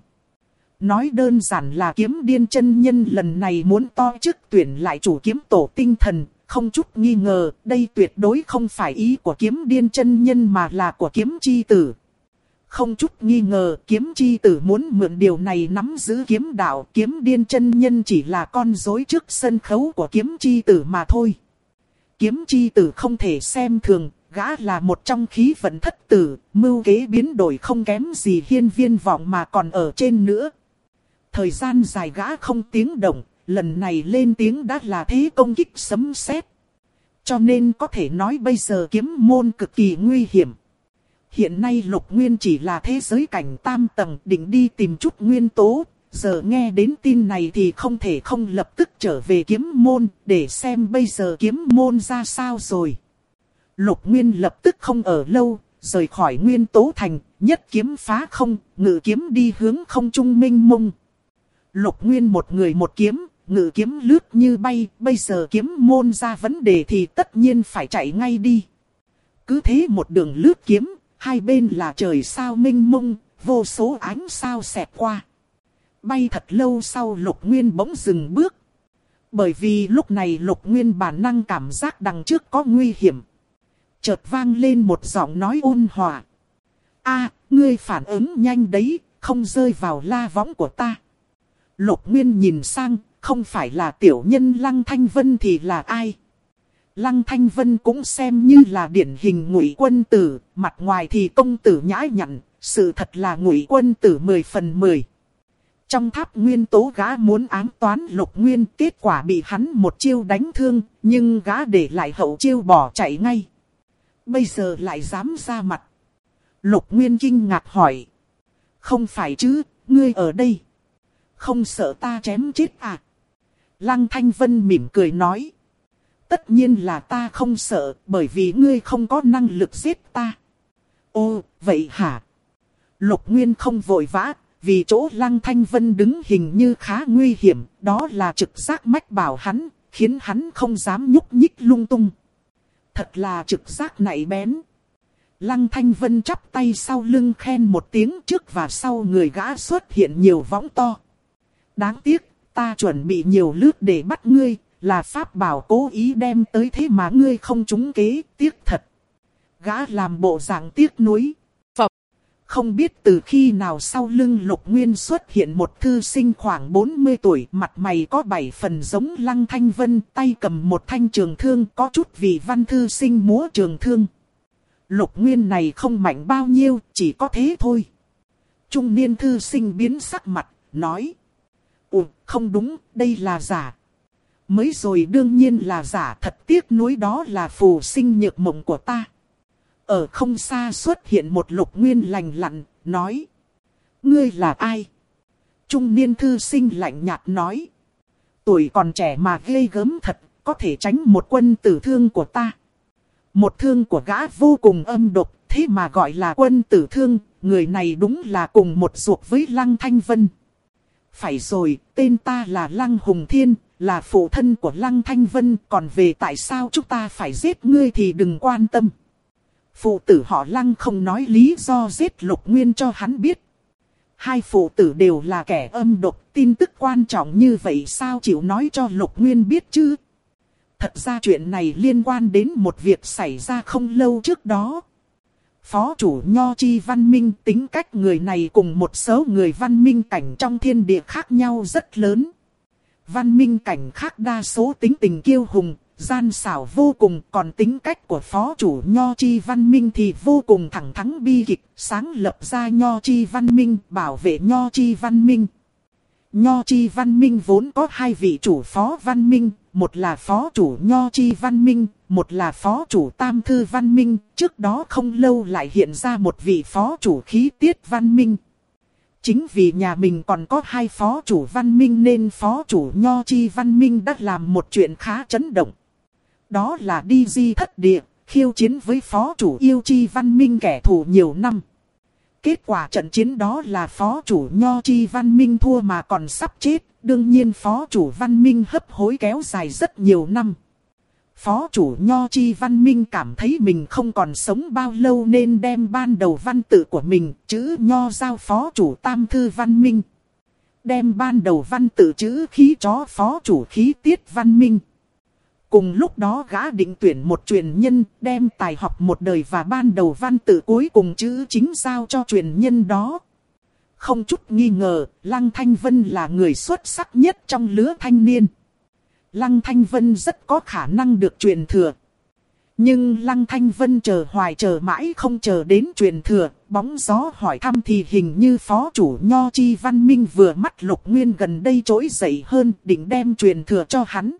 Nói đơn giản là Kiếm Điên Chân Nhân lần này muốn to chức tuyển lại chủ kiếm tổ tinh thần, không chút nghi ngờ, đây tuyệt đối không phải ý của Kiếm Điên Chân Nhân mà là của kiếm chi tử. Không chút nghi ngờ, kiếm chi tử muốn mượn điều này nắm giữ kiếm đạo, Kiếm Điên Chân Nhân chỉ là con rối trước sân khấu của kiếm chi tử mà thôi. Kiếm chi tử không thể xem thường, gã là một trong khí vận thất tử, mưu kế biến đổi không kém gì Hiên Viên Vọng mà còn ở trên nữa. Thời gian dài gã không tiếng động, lần này lên tiếng đã là thế công kích sấm sét. Cho nên có thể nói bây giờ kiếm môn cực kỳ nguy hiểm. Hiện nay Lục Nguyên chỉ là thế giới cảnh tam tầng, định đi tìm chút nguyên tố. Giờ nghe đến tin này thì không thể không lập tức trở về kiếm môn, để xem bây giờ kiếm môn ra sao rồi. Lục Nguyên lập tức không ở lâu, rời khỏi Nguyên Tố Thành, nhất kiếm phá không, ngự kiếm đi hướng không trung mênh mông. Lục Nguyên một người một kiếm, ngự kiếm lướt như bay, bây giờ kiếm môn ra vấn đề thì tất nhiên phải chạy ngay đi. Cứ thế một đường lướt kiếm, hai bên là trời sao mênh mông, vô số ánh sao xẹt qua. Bay thật lâu sau Lục Nguyên bỗng dừng bước. Bởi vì lúc này Lục Nguyên bản năng cảm giác đằng trước có nguy hiểm. Chợt vang lên một giọng nói ôn hòa. A, ngươi phản ứng nhanh đấy, không rơi vào la võng của ta. Lục Nguyên nhìn sang, không phải là tiểu nhân Lăng Thanh Vân thì là ai? Lăng Thanh Vân cũng xem như là điển hình Ngụy Quân tử, mặt ngoài thì công tử nhã nhặn, sự thật là Ngụy Quân tử 10 phần 10. Trong tháp nguyên tố gã muốn ám toán Lục Nguyên, kết quả bị hắn một chiêu đánh thương, nhưng gã để lại hậu chiêu bỏ chạy ngay. Bây giờ lại dám ra mặt. Lục Nguyên kinh ngạc hỏi. Không phải chứ, ngươi ở đây. Không sợ ta chém chết à? Lăng Thanh Vân mỉm cười nói. Tất nhiên là ta không sợ, bởi vì ngươi không có năng lực giết ta. Ồ, vậy hả? Lục Nguyên không vội vã, vì chỗ Lăng Thanh Vân đứng hình như khá nguy hiểm, đó là trực giác mách bảo hắn, khiến hắn không dám nhúc nhích lung tung. Thật là trực giác nảy bén. Lăng Thanh Vân chắp tay sau lưng khen một tiếng, trước và sau người gã xuất hiện nhiều võng to. Đáng tiếc, ta chuẩn bị nhiều lướt để bắt ngươi, là pháp bảo cố ý đem tới thế mà ngươi không trúng kế, tiếc thật. Gã làm bộ dạng tiếc nuối. Phập. Không biết từ khi nào sau lưng Lục Nguyên xuất hiện một thư sinh khoảng 40 tuổi, mặt mày có 7 phần giống Lăng Thanh Vân, tay cầm một thanh trường thương, có chút vị văn thư sinh múa trường thương. Lục Nguyên này không mạnh bao nhiêu, chỉ có thế thôi. Trung niên thư sinh biến sắc mặt, nói. Ủa, không đúng, đây là giả. Mới rồi đương nhiên là giả, thật tiếc nuối đó là phù sinh nhược mộng của ta. Ở không xa xuất hiện một Lục Nguyên lành lặn, nói. Ngươi là ai? Trung niên thư sinh lạnh nhạt nói. Tuổi còn trẻ mà ghê gớm thật, có thể tránh một quân tử thương của ta. Một thương của gã vô cùng âm độc, thế mà gọi là quân tử thương, người này đúng là cùng một ruột với Lăng Thanh Vân. Phải rồi, tên ta là Lăng Hùng Thiên, là phụ thân của Lăng Thanh Vân, còn về tại sao chúng ta phải giết ngươi thì đừng quan tâm. Phụ tử họ Lăng không nói lý do giết Lục Nguyên cho hắn biết. Hai phụ tử đều là kẻ âm độc, tin tức quan trọng như vậy sao chịu nói cho Lục Nguyên biết chứ? Thật ra chuyện này liên quan đến một việc xảy ra không lâu trước đó. Phó chủ Nho Chi Văn Minh, tính cách người này cùng một số người văn minh cảnh trong thiên địa khác nhau rất lớn. Văn minh cảnh khác đa số tính tình kiêu hùng, gian xảo vô cùng, còn tính cách của phó chủ Nho Chi Văn Minh thì vô cùng thẳng thắn bi kịch, sáng lập ra Nho Chi Văn Minh, bảo vệ Nho Chi Văn Minh. Nho Chi Văn Minh vốn có hai vị chủ phó văn minh, một là phó chủ Nho Chi Văn Minh, một là phó chủ Tam Thư Văn Minh, trước đó không lâu lại hiện ra một vị phó chủ Khí Tiết Văn Minh. Chính vì nhà mình còn có hai phó chủ văn minh nên phó chủ Nho Chi Văn Minh đã làm một chuyện khá chấn động. Đó là đi di thất địa, khiêu chiến với phó chủ Yêu Chi Văn Minh kẻ thù nhiều năm. Kết quả trận chiến đó là phó chủ Nho Chi Văn Minh thua mà còn sắp chết, đương nhiên phó chủ Văn Minh hấp hối kéo dài rất nhiều năm. Phó chủ Nho Chi Văn Minh cảm thấy mình không còn sống bao lâu nên đem ban đầu văn tự của mình, chữ Nho giao phó chủ Tam Thư Văn Minh. Đem ban đầu văn tự chữ Khí cho phó chủ Khí Tiết Văn Minh. Cùng lúc đó gã định tuyển một truyền nhân, đem tài học một đời và ban đầu văn tự cuối cùng chữ chính giao cho truyền nhân đó. Không chút nghi ngờ, Lăng Thanh Vân là người xuất sắc nhất trong lứa thanh niên. Lăng Thanh Vân rất có khả năng được truyền thừa. Nhưng Lăng Thanh Vân chờ hoài chờ mãi không chờ đến truyền thừa, bóng gió hỏi thăm thì hình như phó chủ Nho Chi Văn Minh vừa mắt Lục Nguyên gần đây trỗi dậy hơn, định đem truyền thừa cho hắn.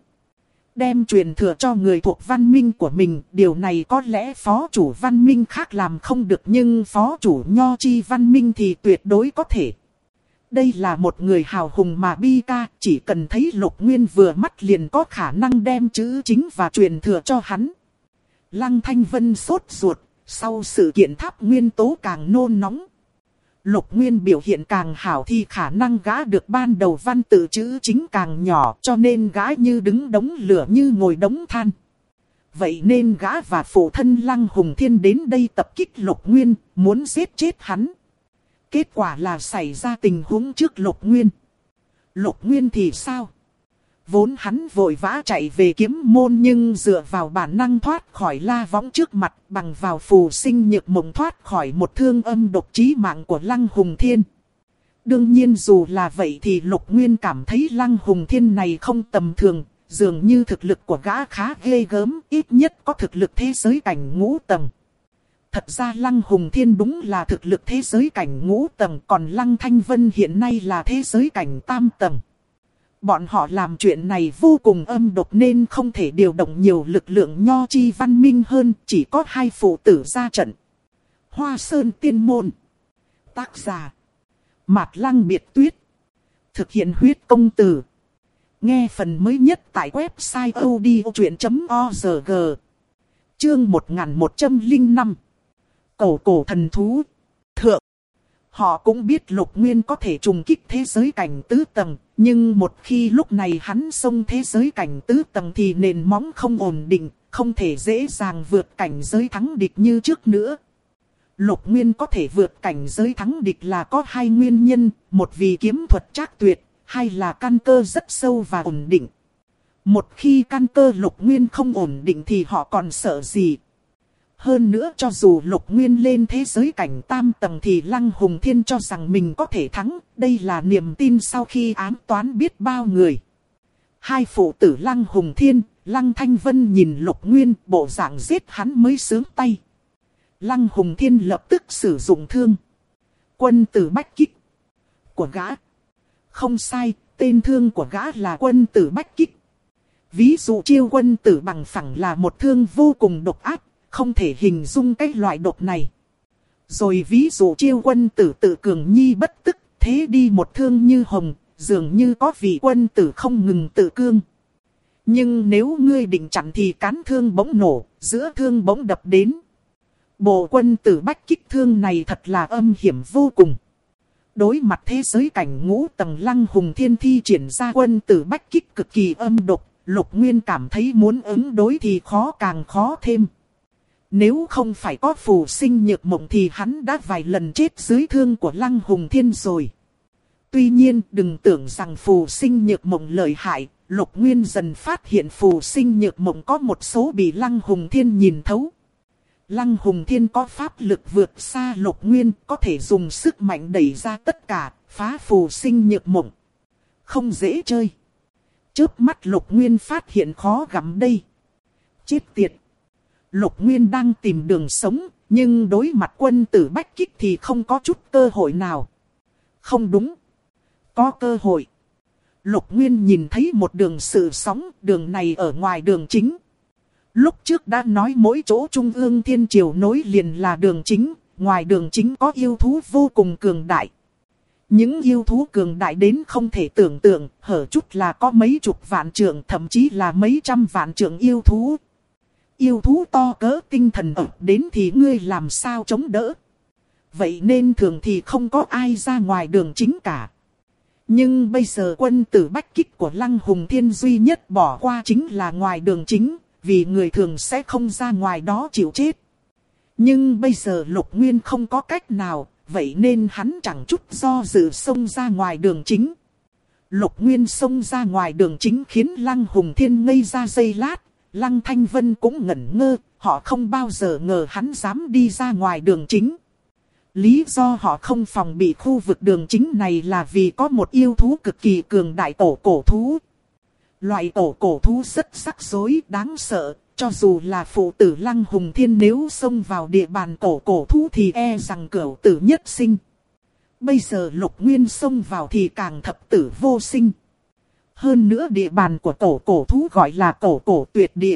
Đem truyền thừa cho người thuộc văn minh của mình, điều này có lẽ phó chủ văn minh khác làm không được nhưng phó chủ Nho Chi Văn Minh thì tuyệt đối có thể. Đây là một người hào hùng mà bi ca, chỉ cần thấy Lục Nguyên vừa mắt liền có khả năng đem chữ chính và truyền thừa cho hắn. Lăng Thanh Vân sốt ruột, sau sự kiện tháp nguyên tố càng nôn nóng. Lục Nguyên biểu hiện càng hảo thì khả năng gã được ban đầu văn tự chữ chính càng nhỏ, cho nên gã như đứng đống lửa như ngồi đống than. Vậy nên gã và phụ thân Lăng Hùng Thiên đến đây tập kích Lục Nguyên, muốn giết chết hắn. Kết quả là xảy ra tình huống trước Lục Nguyên. Lục Nguyên thì sao? Vốn hắn vội vã chạy về kiếm môn nhưng dựa vào bản năng thoát khỏi la võng trước mặt, bằng vào phù sinh nhược mộng thoát khỏi một thương âm độc chí mạng của Lăng Hùng Thiên. Đương nhiên dù là vậy thì Lục Nguyên cảm thấy Lăng Hùng Thiên này không tầm thường, dường như thực lực của gã khá ghê gớm, ít nhất có thực lực thế giới cảnh ngũ tầng. Thật ra Lăng Hùng Thiên đúng là thực lực thế giới cảnh ngũ tầng, còn Lăng Thanh Vân hiện nay là thế giới cảnh tam tầng. Bọn họ làm chuyện này vô cùng âm độc nên không thể điều động nhiều lực lượng Nho Chi Văn Minh hơn, chỉ có hai phụ tử ra trận. Hoa Sơn Tiên Môn. Tác giả Mạt Lăng Biệt Tuyết. Thực hiện huyết công từ. Nghe phần mới nhất tại website odchuyện.org. Chương 1105. Cổ cổ thần thú. Thượng. Họ cũng biết Lục Nguyên có thể trùng kích thế giới cảnh tứ tầng, nhưng một khi lúc này hắn xông thế giới cảnh tứ tầng thì nền móng không ổn định, không thể dễ dàng vượt cảnh giới thắng địch như trước nữa. Lục Nguyên có thể vượt cảnh giới thắng địch là có hai nguyên nhân, một vì kiếm thuật trác tuyệt, hai là căn cơ rất sâu và ổn định. Một khi căn cơ Lục Nguyên không ổn định thì họ còn sợ gì? Hơn nữa cho dù Lục Nguyên lên thế giới cảnh tam tầng thì Lăng Hùng Thiên cho rằng mình có thể thắng, đây là niềm tin sau khi ám toán biết bao người. Hai phụ tử Lăng Hùng Thiên, Lăng Thanh Vân nhìn Lục Nguyên, bộ dạng giết hắn mới sướng tay. Lăng Hùng Thiên lập tức sử dụng thương. Quân tử bách kích của gã. Không sai, tên thương của gã là quân tử bách kích. Ví dụ chiêu quân tử bằng phẳng là một thương vô cùng độc ác. Không thể hình dung cái loại độc này. Rồi ví dụ chiêu quân tử tự cường nhi bất tức, thế đi một thương như hồng, dường như có vị quân tử không ngừng tự cương. Nhưng nếu ngươi định chặn thì cán thương bỗng nổ, giữa thương bỗng đập đến. Bộ quân tử bách kích thương này thật là âm hiểm vô cùng. Đối mặt thế giới cảnh ngũ tầng, Lăng Hùng Thiên thi triển ra quân tử bách kích cực kỳ âm độc, Lục Nguyên cảm thấy muốn ứng đối thì khó càng khó thêm. Nếu không phải có phù sinh nhược mộng thì hắn đã vài lần chết dưới thương của Lăng Hùng Thiên rồi. Tuy nhiên đừng tưởng rằng phù sinh nhược mộng lợi hại, Lục Nguyên dần phát hiện phù sinh nhược mộng có một số bị Lăng Hùng Thiên nhìn thấu. Lăng Hùng Thiên có pháp lực vượt xa Lục Nguyên, có thể dùng sức mạnh đẩy ra tất cả, phá phù sinh nhược mộng. Không dễ chơi. Chớp mắt Lục Nguyên phát hiện khó gặm đây. Chết tiệt. Lục Nguyên đang tìm đường sống, nhưng đối mặt quân tử bách kích thì không có chút cơ hội nào. Không đúng. Có cơ hội. Lục Nguyên nhìn thấy một đường sự sóng, đường này ở ngoài đường chính. Lúc trước đã nói mỗi chỗ trung ương thiên triều nối liền là đường chính, ngoài đường chính có yêu thú vô cùng cường đại. Những yêu thú cường đại đến không thể tưởng tượng, hở chút là có mấy chục vạn trượng, thậm chí là mấy trăm vạn trượng yêu thú. Yêu thú to cỡ tinh thần ập đến thì ngươi làm sao chống đỡ. Vậy nên thường thì không có ai ra ngoài đường chính cả. Nhưng bây giờ quân tử bách kích của Lăng Hùng Thiên duy nhất bỏ qua chính là ngoài đường chính, vì người thường sẽ không ra ngoài đó chịu chết. Nhưng bây giờ Lục Nguyên không có cách nào, vậy nên hắn chẳng chút do dự xông ra ngoài đường chính. Lục Nguyên xông ra ngoài đường chính khiến Lăng Hùng Thiên ngây ra giây lát, Lăng Thanh Vân cũng ngẩn ngơ, họ không bao giờ ngờ hắn dám đi ra ngoài đường chính. Lý do họ không phòng bị khu vực đường chính này là vì có một yêu thú cực kỳ cường đại, tổ cổ thú. Loại tổ cổ thú rất rắc rối, đáng sợ, cho dù là phụ tử Lăng Hùng Thiên nếu xông vào địa bàn tổ cổ thú thì e rằng cửu tử nhất sinh. Bây giờ Lục Nguyên xông vào thì càng thập tử vô sinh. Hơn nữa địa bàn của tổ cổ thú gọi là tổ cổ tuyệt địa.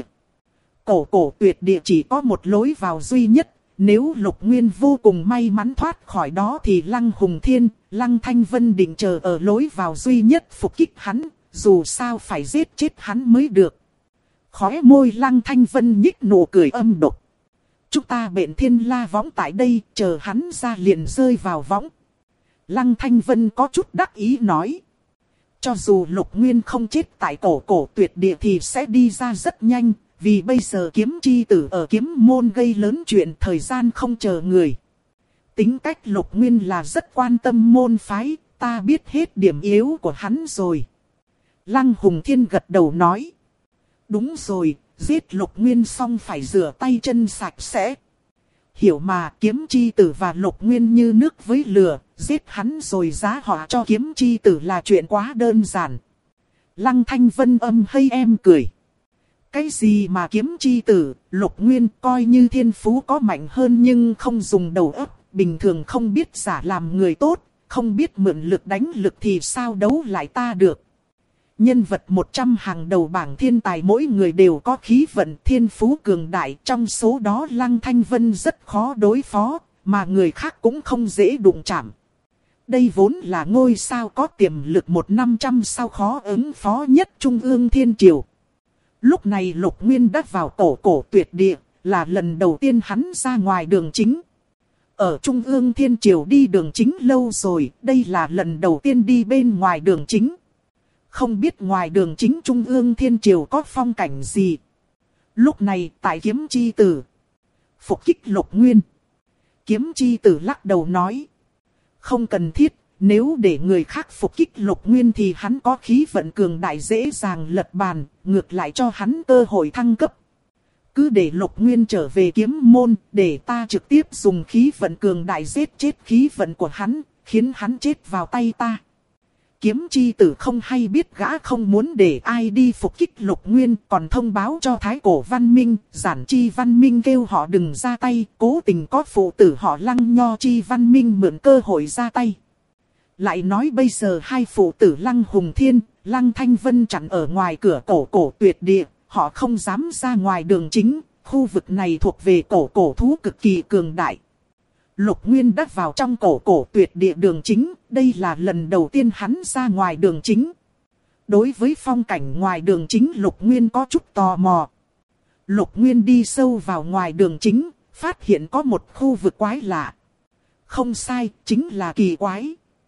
Tổ cổ tuyệt địa chỉ có một lối vào duy nhất. Nếu Lục Nguyên vô cùng may mắn thoát khỏi đó thì Lăng Hùng Thiên, Lăng Thanh Vân định chờ ở lối vào duy nhất phục kích hắn, dù sao phải giết chết hắn mới được. Khóe môi Lăng Thanh Vân nhích nụ cười âm độc. Chúng ta bện thiên la võng tại đây, chờ hắn ra liền rơi vào võng. Lăng Thanh Vân có chút đắc ý nói. Cho dù Lục Nguyên không chết tại tổ cổ tuyệt địa thì sẽ đi ra rất nhanh. Vì bây giờ kiếm chi tử ở kiếm môn gây lớn chuyện, thời gian không chờ người. Tính cách Lục Nguyên là rất quan tâm môn phái, ta biết hết điểm yếu của hắn rồi. Lăng Hùng Thiên gật đầu nói. Đúng rồi, giết Lục Nguyên xong phải rửa tay chân sạch sẽ. Hiểu mà, kiếm chi tử và Lục Nguyên như nước với lửa, giết hắn rồi giá họa cho kiếm chi tử là chuyện quá đơn giản. Lăng Thanh Vân âm hay em cười. Cái gì mà kiếm chi tử, Lục Nguyên coi như thiên phú có mạnh hơn nhưng không dùng đầu óc, bình thường không biết giả làm người tốt, không biết mượn lực đánh lực thì sao đấu lại ta được. Nhân vật 100 hàng đầu bảng thiên tài mỗi người đều có khí vận thiên phú cường đại, trong số đó Lăng Thanh Vân rất khó đối phó, mà người khác cũng không dễ đụng chạm. Đây vốn là ngôi sao có tiềm lực 1/500 sao khó ứng phó nhất trung ương thiên triều. Lúc này Lục Nguyên đã vào tổ cổ tuyệt địa, là lần đầu tiên hắn ra ngoài đường chính. Ở trung ương thiên triều đi đường chính lâu rồi, đây là lần đầu tiên đi bên ngoài đường chính. Không biết ngoài đường chính trung ương thiên triều có phong cảnh gì. Lúc này tại kiếm chi tử phục kích Lục Nguyên. Kiếm chi tử lắc đầu nói. Không cần thiết. Nếu để người khác phục kích Lục Nguyên thì hắn có khí vận cường đại dễ dàng lật bàn, ngược lại cho hắn cơ hội thăng cấp. Cứ để Lục Nguyên trở về kiếm môn, để ta trực tiếp dùng khí vận cường đại giết chết khí vận của hắn, khiến hắn chết vào tay ta. Kiếm chi tử không hay biết gã không muốn để ai đi phục kích Lục Nguyên, còn thông báo cho Thái Cổ Văn Minh, Giản Chi Văn Minh kêu họ đừng ra tay, cố tình có phụ tử họ Lăng Nho Chi Văn Minh mượn cơ hội ra tay. Lại nói bây giờ hai phụ tử Lăng Hùng Thiên, Lăng Thanh Vân chặn ở ngoài cửa cổ tuyệt địa, họ không dám ra ngoài đường chính, khu vực này thuộc về cổ thú cực kỳ cường đại. Lục Nguyên đã vào trong cổ tuyệt địa đường chính, đây là lần đầu tiên hắn ra ngoài đường chính. Đối với phong cảnh ngoài đường chính Lục Nguyên có chút tò mò. Lục Nguyên đi sâu vào ngoài đường chính, phát hiện có một khu vực quái lạ. Không sai, chính là kỳ quái.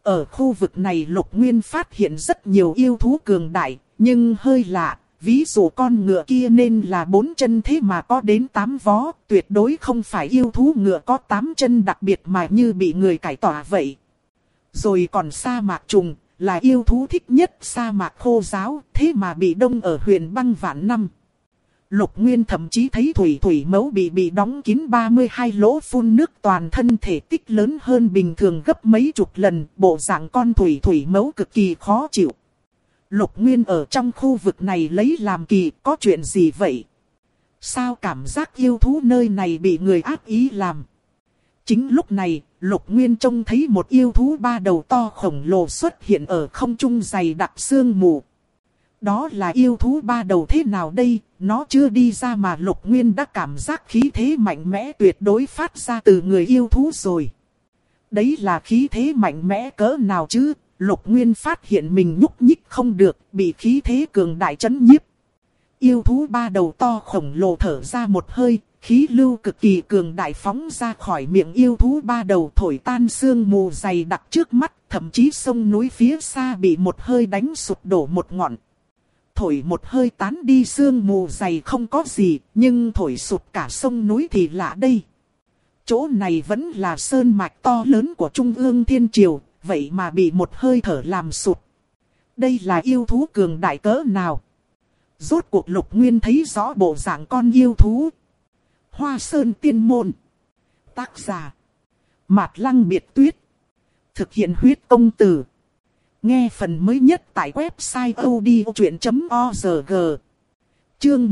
Ở khu vực này Lục Nguyên phát hiện rất nhiều yêu thú cường đại, nhưng hơi lạ. Ví dụ con ngựa kia nên là 4 chân thế mà có đến 8 vó, tuyệt đối không phải yêu thú ngựa có 8 chân đặc biệt mà như bị người cải tỏa vậy. Rồi còn sa mạc trùng, là yêu thú thích nhất sa mạc khô giáo, thế mà bị đông ở huyện Băng Vạn Năm. Lục Nguyên thậm chí thấy thủy mẫu bị đóng kín 32 lỗ phun nước, toàn thân thể tích lớn hơn bình thường gấp mấy chục lần, bộ dạng con thủy mẫu cực kỳ khó chịu. Lục Nguyên ở trong khu vực này lấy làm kỳ, có chuyện gì vậy? Sao cảm giác yêu thú nơi này bị người ác ý làm? Chính lúc này, Lục Nguyên trông thấy một yêu thú 3 đầu to khổng lồ xuất hiện ở không trung dày đặc sương mù. Đó là yêu thú 3 đầu thế nào đây? Nó chưa đi ra mà Lục Nguyên đã cảm giác khí thế mạnh mẽ tuyệt đối phát ra từ người yêu thú rồi. Đấy là khí thế mạnh mẽ cỡ nào chứ? Lục Nguyên phát hiện mình nhúc nhích không được, bị khí thế cường đại chấn nhiếp. Yêu thú 3 đầu to khổng lồ thở ra một hơi, khí lưu cực kỳ cường đại phóng ra khỏi miệng yêu thú 3 đầu, thổi tan sương mù dày đặc trước mắt, thậm chí sông núi phía xa bị một hơi đánh sụp đổ một ngọn. Thổi một hơi tán đi sương mù dày không có gì, nhưng thổi sụp cả sông núi thì lạ đây. Chỗ này vẫn là sơn mạch to lớn của Trung ương Thiên Triều, vậy mà bị một hơi thở làm sụp. Đây là yêu thú cường đại cỡ nào? Rốt cuộc Lục Nguyên thấy rõ bộ dạng con yêu thú. Hoa Sơn Tiên Môn. Tác giả Mạt Lăng Biệt Tuyết. Thực hiện huyết công từ. Nghe phần mới nhất tại website odchuyện.org. Chương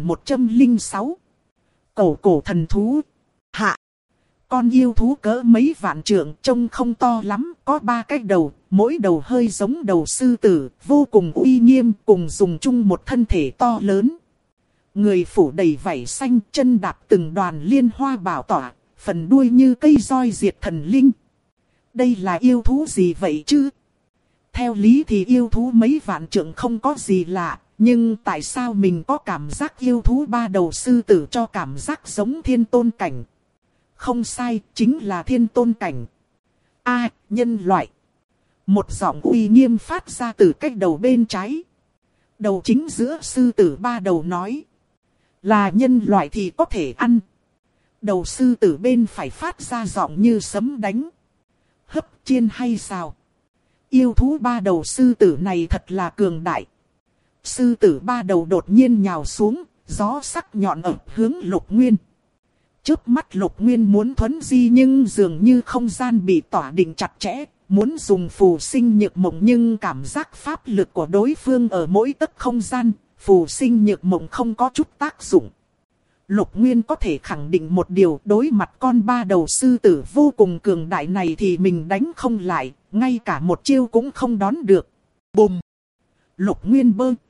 1106. Cổ thần thú. Hạ. Con yêu thú cỡ mấy vạn trượng, trông không to lắm, có 3 cái đầu, mỗi đầu hơi giống đầu sư tử, vô cùng uy nghiêm, cùng dùng chung một thân thể to lớn. Người phủ đầy vảy xanh, chân đạp từng đoàn liên hoa bảo tỏa, phần đuôi như cây roi diệt thần linh. Đây là yêu thú gì vậy chứ? Theo lý thì yêu thú mấy vạn trượng không có gì lạ, nhưng tại sao mình có cảm giác yêu thú 3 đầu sư tử cho cảm giác giống thiên tôn cảnh? Không sai, chính là thiên tôn cảnh. Nhân loại. Một giọng uy nghiêm phát ra từ cách đầu bên trái. Đầu chính giữa sư tử 3 đầu nói. Là nhân loại thì có thể ăn. Đầu sư tử bên phải phát ra giọng như sấm đánh. Hấp chiên hay sao? Yêu thú 3 đầu sư tử này thật là cường đại. Sư tử 3 đầu đột nhiên nhào xuống, gió sắc nhọn ập hướng Lục Nguyên. Trước mắt Lục Nguyên muốn thuấn di nhưng dường như không gian bị tỏa định chặt chẽ, muốn dùng phù sinh nhược mộng nhưng cảm giác pháp lực của đối phương ở mỗi tấc không gian, phù sinh nhược mộng không có chút tác dụng. Lục Nguyên có thể khẳng định một điều, đối mặt con 3 đầu sư tử vô cùng cường đại này thì mình đánh không lại, ngay cả một chiêu cũng không đón được. Bùm! Lục Nguyên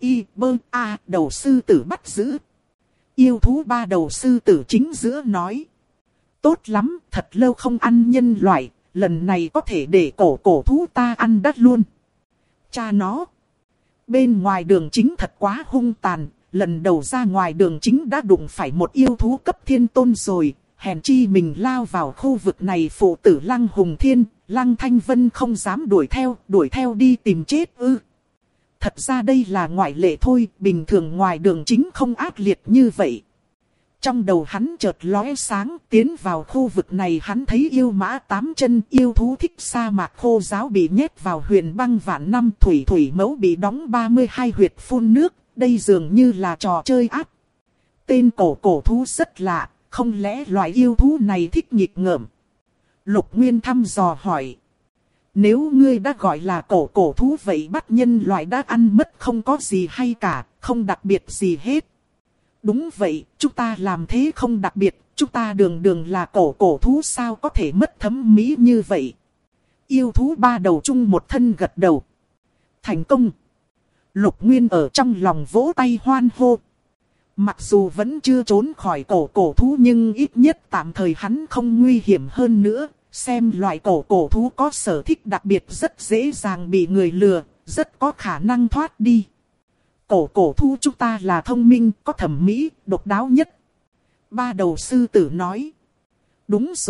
đầu sư tử bắt giữ. Yêu thú 3 đầu sư tử chính giữa nói. Tốt lắm, thật lâu không ăn nhân loại, lần này có thể để cổ thú ta ăn đất luôn. Cha nó! Bên ngoài đường chính thật quá hung tàn, lần đầu ra ngoài đường chính đã đụng phải một yêu thú cấp thiên tôn rồi. Hèn chi mình lao vào khu vực này phụ tử Lăng Hùng Thiên, Lăng Thanh Vân không dám đuổi theo đi tìm chết ư. Thật ra đây là ngoại lệ thôi, bình thường ngoài đường chính không ác liệt như vậy. Trong đầu hắn chợt lóe sáng, tiến vào khu vực này hắn thấy yêu mã 8 chân, yêu thú thích sa mạc khô giáo bị nhét vào huyền Băng Vạn Năm, thủy mẫu bị đóng 32 huyệt phun nước, đây dường như là trò chơi ác. Tên cổ thú rất lạ, không lẽ loại yêu thú này thích nghịch ngợm? Lục Nguyên thăm dò hỏi. Nếu ngươi đã gọi là cổ thú vậy bắt nhân loại đã ăn mất không có gì hay cả, không đặc biệt gì hết. Đúng vậy, chúng ta làm thế không đặc biệt, chúng ta đường là cổ thú sao có thể mất thẩm mỹ như vậy. Yêu thú 3 đầu chung một thân gật đầu. Thành công. Lục Nguyên ở trong lòng vỗ tay hoan hô. Mặc dù vẫn chưa trốn khỏi cổ thú nhưng ít nhất tạm thời hắn không nguy hiểm hơn nữa. Xem loại cổ thú có sở thích đặc biệt rất dễ dàng bị người lừa, rất có khả năng thoát đi. Cổ thú chúng ta là thông minh, có thẩm mỹ, độc đáo nhất. 3 đầu sư tử nói. Đúng rồi,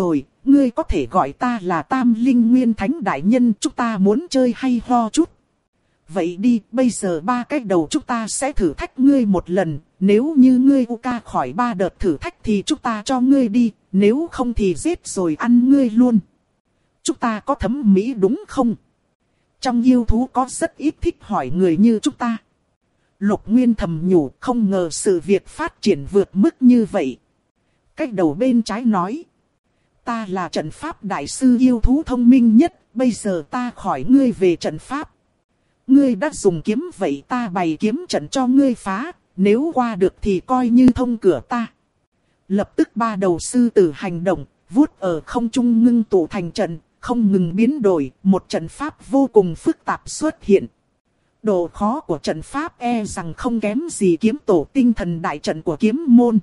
ngươi có thể gọi ta là Tam Linh Nguyên Thánh Đại Nhân, chúng ta muốn chơi hay ho chút. Vậy đi, bây giờ 3 cái đầu chúng ta sẽ thử thách ngươi một lần, nếu như ngươi UK khỏi 3 đợt thử thách thì chúng ta cho ngươi đi, nếu không thì giết rồi ăn ngươi luôn. Chúng ta có thẩm mỹ đúng không? Trong yêu thú có rất ít thích hỏi người như chúng ta. Lục Nguyên thầm nhủ, không ngờ sự việc phát triển vượt mức như vậy. Cách đầu bên trái nói, ta là trận pháp đại sư yêu thú thông minh nhất, bây giờ ta hỏi ngươi về trận pháp. Ngươi đã dùng kiếm vậy ta bày kiếm trận cho ngươi phá, nếu qua được thì coi như thông cửa ta. Lập tức 3 đầu sư tử hành động, vuốt ở không trung ngưng tụ thành trận, không ngừng biến đổi, một trận pháp vô cùng phức tạp xuất hiện. Độ khó của trận pháp e rằng không kém gì kiếm tổ tinh thần đại trận của kiếm môn.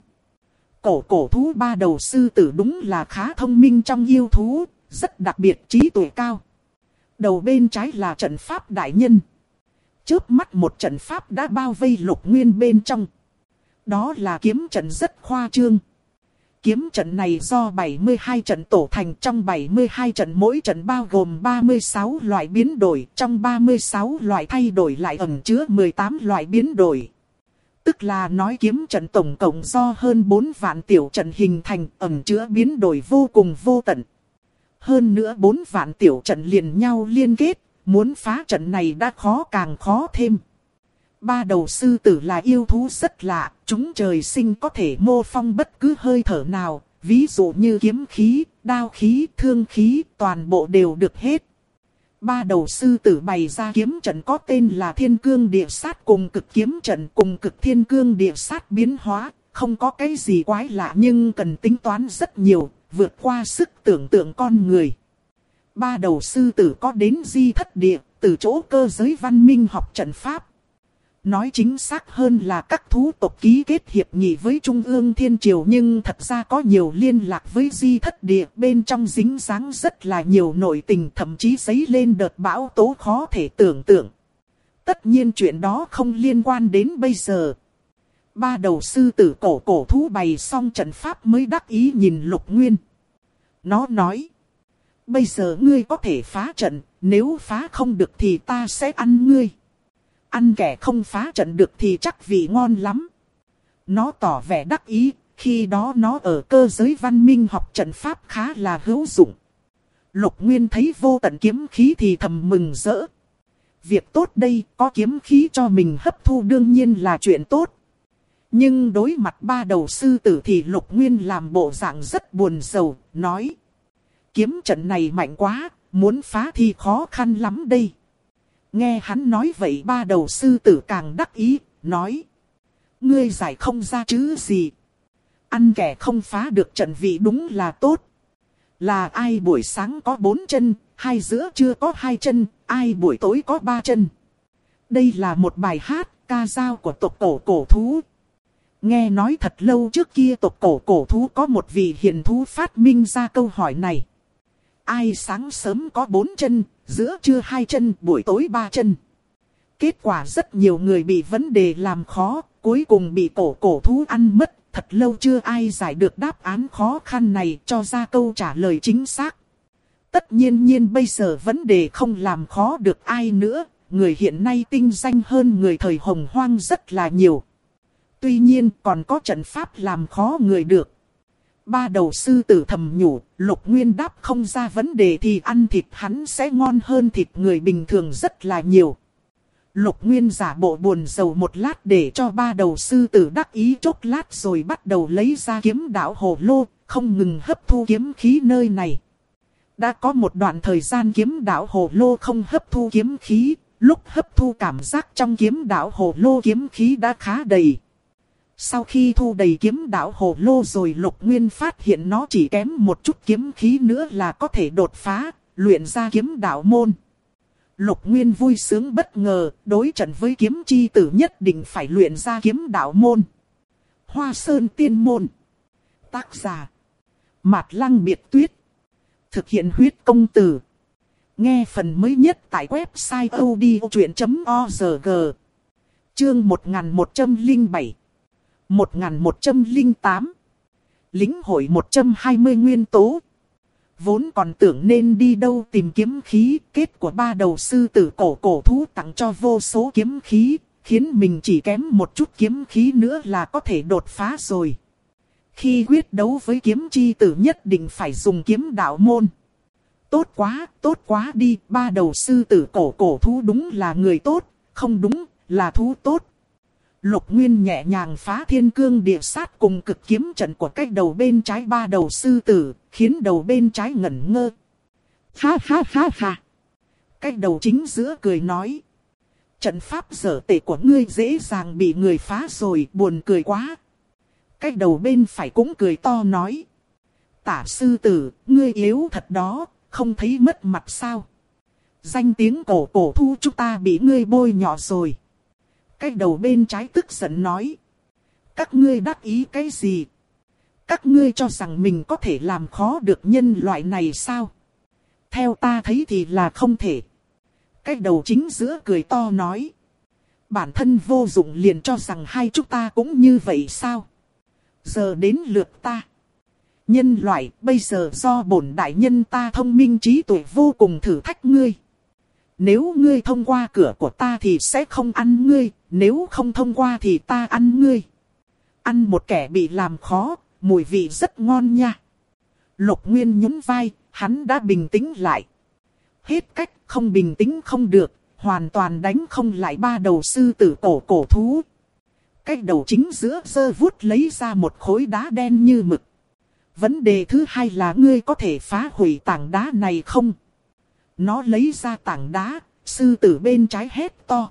Cổ thú 3 đầu sư tử đúng là khá thông minh trong yêu thú, rất đặc biệt, trí tuệ cao. Đầu bên trái là trận pháp đại nhân. Chớp mắt một trận pháp đã bao vây Lục Nguyên bên trong. Đó là kiếm trận rất khoa trương. Kiếm trận này do 72 trận tổ thành, trong 72 trận mỗi trận bao gồm 36 loại biến đổi, trong 36 loại thay đổi lại ẩn chứa 18 loại biến đổi. Tức là nói kiếm trận tổng cộng do hơn 4 vạn tiểu trận hình thành, ẩn chứa biến đổi vô cùng vô tận. Hơn nữa 4 vạn tiểu trận liền nhau liên kết, muốn phá trận này đã khó càng khó thêm. 3 đầu sư tử là yêu thú rất lạ, chúng trời sinh có thể mô phỏng bất cứ hơi thở nào, ví dụ như kiếm khí, đao khí, thương khí, toàn bộ đều được hết. 3 đầu sư tử bày ra kiếm trận có tên là Thiên Cương Địa Sát cùng cực kiếm trận, cùng cực Thiên Cương Địa Sát biến hóa, không có cái gì quái lạ nhưng cần tính toán rất nhiều, vượt qua sức tưởng tượng con người. 3 đầu sư tử có đến Di Thất Địa, từ chỗ cơ giới văn minh học trận pháp. Nói chính xác hơn là các thú tộc ký kết hiệp nghị với Trung ương Thiên Triều, nhưng thật ra có nhiều liên lạc với Di Thất Địa, bên trong dính dáng rất là nhiều nội tình, thậm chí dấy lên đợt bão tố khó thể tưởng tượng. Tất nhiên chuyện đó không liên quan đến bây giờ. 3 đầu sư tử cổ thú bày xong trận pháp mới đắc ý nhìn Lục Nguyên. Nó nói, bây giờ ngươi có thể phá trận, nếu phá không được thì ta sẽ ăn ngươi. Ăn kẻ không phá trận được thì chắc vị ngon lắm. Nó tỏ vẻ đắc ý, khi đó nó ở cơ giới văn minh học trận pháp khá là hữu dụng. Lục Nguyên thấy vô tận kiếm khí thì thầm mừng rỡ. Việc tốt đây, có kiếm khí cho mình hấp thu đương nhiên là chuyện tốt. Nhưng đối mặt 3 đầu sư tử thì Lục Nguyên làm bộ dạng rất buồn rầu, nói. Kiếm trận này mạnh quá, muốn phá thì khó khăn lắm đây. Nghe hắn nói vậy 3 đầu sư tử càng đắc ý, nói. Ngươi giải không ra chứ gì. Ăn kẻ không phá được trận vị đúng là tốt. Là ai buổi sáng có 4 chân, hay giữa trưa có 2 chân, ai buổi tối có 3 chân. Đây là một bài hát, ca dao của tộc cổ thú. Nghe nói thật lâu trước kia tộc cổ thú có một vị hiền thú phát minh ra câu hỏi này. Ai sáng sớm có 4 chân, giữa trưa 2 chân, buổi tối 3 chân. Kết quả rất nhiều người bị vấn đề làm khó, cuối cùng bị cổ thú ăn mất. Thật lâu chưa ai giải được đáp án khó khăn này cho ra câu trả lời chính xác. Tất nhiên bây giờ vấn đề không làm khó được ai nữa. Người hiện nay tinh danh hơn người thời Hồng Hoang rất là nhiều. Tuy nhiên còn có trận pháp làm khó người được. 3 đầu sư tử thầm nhủ, Lục Nguyên đáp không ra vấn đề thì ăn thịt hắn sẽ ngon hơn thịt người bình thường rất là nhiều. Lục Nguyên giả bộ buồn rầu một lát để cho 3 đầu sư tử đắc ý chốc lát rồi bắt đầu lấy ra kiếm đạo hồ lô, không ngừng hấp thu kiếm khí nơi này. Đã có một đoạn thời gian kiếm đạo hồ lô không hấp thu kiếm khí, lúc hấp thu cảm giác trong kiếm đạo hồ lô kiếm khí đã khá đầy. Sau khi thu đầy kiếm đạo hồ lô rồi Lục Nguyên phát hiện nó chỉ kém một chút kiếm khí nữa là có thể đột phá, luyện ra kiếm đạo môn. Lục Nguyên vui sướng bất ngờ, đối trận với kiếm chi tử nhất định phải luyện ra kiếm đạo môn. Hoa Sơn Tiên Môn. Tác giả Mạt Lăng Biệt Tuyết. Thực hiện huyết công từ. Nghe phần mới nhất tại website odchuyện.org. Chương 1107 1108. Lĩnh hội 120 nguyên tố. vốn còn tưởng nên đi đâu tìm kiếm khí, kết của ba đầu sư tử cổ thú tặng cho vô số kiếm khí, khiến mình chỉ kém một chút kiếm khí nữa là có thể đột phá rồi. Khi quyết đấu với kiếm chi tử nhất định phải dùng kiếm đạo môn. Tốt quá đi, ba đầu sư tử cổ thú đúng là người tốt, không đúng là thú tốt. Lục Nguyên nhẹ nhàng phá thiên cương địa sát cùng cực kiếm trận của cái đầu bên trái ba đầu sư tử, khiến đầu bên trái ngẩn ngơ. Ha ha ha ha. Cái đầu chính giữa cười nói. Trận pháp dở tệ của ngươi dễ dàng bị người phá rồi, buồn cười quá. Cái đầu bên phải cũng cười to nói. Tả sư tử, ngươi yếu thật đó, không thấy mất mặt sao? Danh tiếng cổ thú chúng ta bị ngươi bôi nhọ rồi. Cái đầu bên trái tức giận nói. Các ngươi đắc ý cái gì? Các ngươi cho rằng mình có thể làm khó được nhân loại này sao? Theo ta thấy thì là không thể. Cái đầu chính giữa cười to nói. Bản thân vô dụng liền cho rằng hai chúng ta cũng như vậy sao? Giờ đến lượt ta. Nhân loại, bây giờ do bổn đại nhân ta thông minh trí tuệ vô cùng thử thách ngươi. Nếu ngươi thông qua cửa của ta thì sẽ không ăn ngươi, nếu không thông qua thì ta ăn ngươi. Ăn một kẻ bị làm khó, mùi vị rất ngon nha. Lục Nguyên nhún vai, hắn đã bình tĩnh lại. Hết cách, không bình tĩnh không được, hoàn toàn đánh không lại ba đầu sư tử cổ thú. Cái đầu chính giữa giơ vuốt lấy ra một khối đá đen như mực. Vấn đề thứ hai là ngươi có thể phá hủy tảng đá này không? Nó lấy ra tảng đá, sư tử bên trái hét to.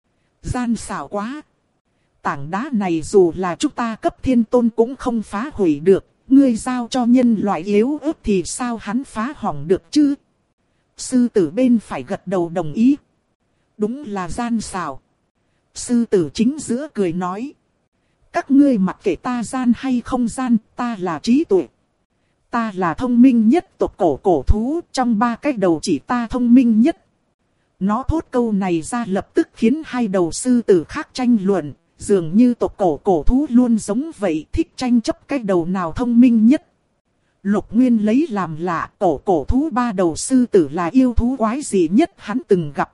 Gian xảo quá. Tảng đá này dù là chúng ta cấp thiên tôn cũng không phá hủy được. Ngươi giao cho nhân loại yếu ớt thì sao hắn phá hỏng được chứ? Sư tử bên phải gật đầu đồng ý. Đúng là gian xảo. Sư tử chính giữa cười nói. Các ngươi mặc kệ ta gian hay không gian, ta là trí tuệ. Ta là thông minh nhất tộc cổ thú, trong ba cái đầu chỉ ta thông minh nhất. Nó thốt câu này ra lập tức khiến hai đầu sư tử khác tranh luận, dường như tộc cổ thú luôn giống vậy, thích tranh chấp cái đầu nào thông minh nhất. Lục Nguyên lấy làm lạ, cổ thú ba đầu sư tử là yêu thú quái dị nhất hắn từng gặp.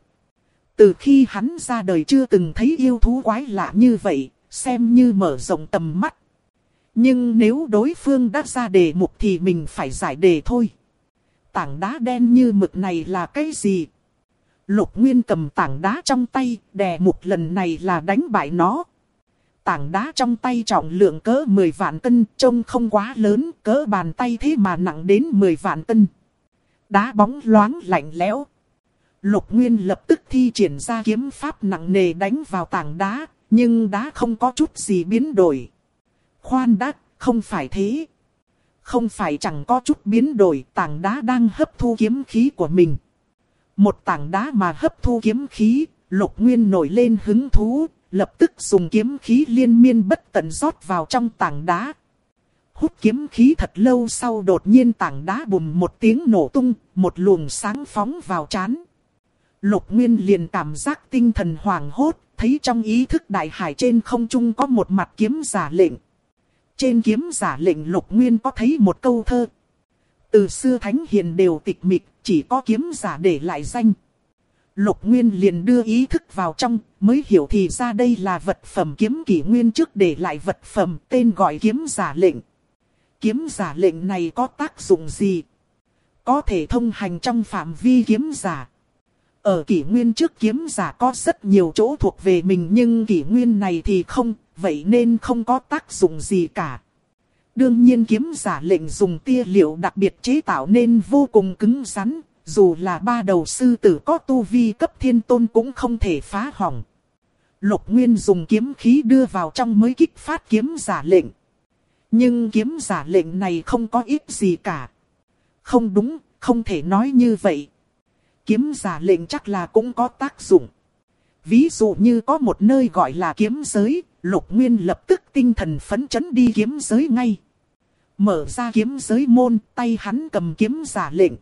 Từ khi hắn ra đời chưa từng thấy yêu thú quái lạ như vậy, xem như mở rộng tầm mắt. Nhưng nếu đối phương đã ra đề mục thì mình phải giải đề thôi. Tảng đá đen như mực này là cái gì? Lục Nguyên cầm tảng đá trong tay, đề mục lần này là đánh bại nó. Tảng đá trong tay trọng lượng cỡ 10 vạn cân, trông không quá lớn, cỡ bàn tay thế mà nặng đến 10 vạn cân. Đá bóng loáng lạnh lẽo. Lục Nguyên lập tức thi triển ra kiếm pháp nặng nề đánh vào tảng đá, nhưng đá không có chút gì biến đổi. Khoan đã, không phải thế. Không phải chẳng có chút biến đổi, tảng đá đang hấp thu kiếm khí của mình. Một tảng đá mà hấp thu kiếm khí, Lục Nguyên nổi lên hứng thú, lập tức dùng kiếm khí liên miên bất tận rót vào trong tảng đá. Hút kiếm khí thật lâu sau đột nhiên tảng đá bùm một tiếng nổ tung, một luồng sáng phóng vào trán. Lục Nguyên liền cảm giác tinh thần hoảng hốt, thấy trong ý thức đại hải trên không trung có một mặt kiếm giả lệnh. Trên kiếm giả lệnh Lục Nguyên có thấy một câu thơ. Từ xưa thánh hiền đều tịch mịch, chỉ có kiếm giả để lại danh. Lục Nguyên liền đưa ý thức vào trong, mới hiểu thì ra đây là vật phẩm kiếm kỷ nguyên trước để lại vật phẩm tên gọi kiếm giả lệnh. Kiếm giả lệnh này có tác dụng gì? Có thể thông hành trong phạm vi kiếm giả. Ở kỷ nguyên trước kiếm giả có rất nhiều chỗ thuộc về mình nhưng kỷ nguyên này thì không, vậy nên không có tác dụng gì cả. Đương nhiên kiếm giả lệnh dùng tia liệu đặc biệt chế tạo nên vô cùng cứng rắn, dù là ba đầu sư tử có tu vi cấp thiên tôn cũng không thể phá hỏng. Lục Nguyên dùng kiếm khí đưa vào trong mới kích phát kiếm giả lệnh. Nhưng kiếm giả lệnh này không có ích gì cả. Không đúng, không thể nói như vậy. Kiếm giả lệnh chắc là cũng có tác dụng. Ví dụ như có một nơi gọi là kiếm giới, Lục Nguyên lập tức tinh thần phấn chấn đi kiếm giới ngay. Mở ra kiếm giới môn, tay hắn cầm kiếm giả lệnh.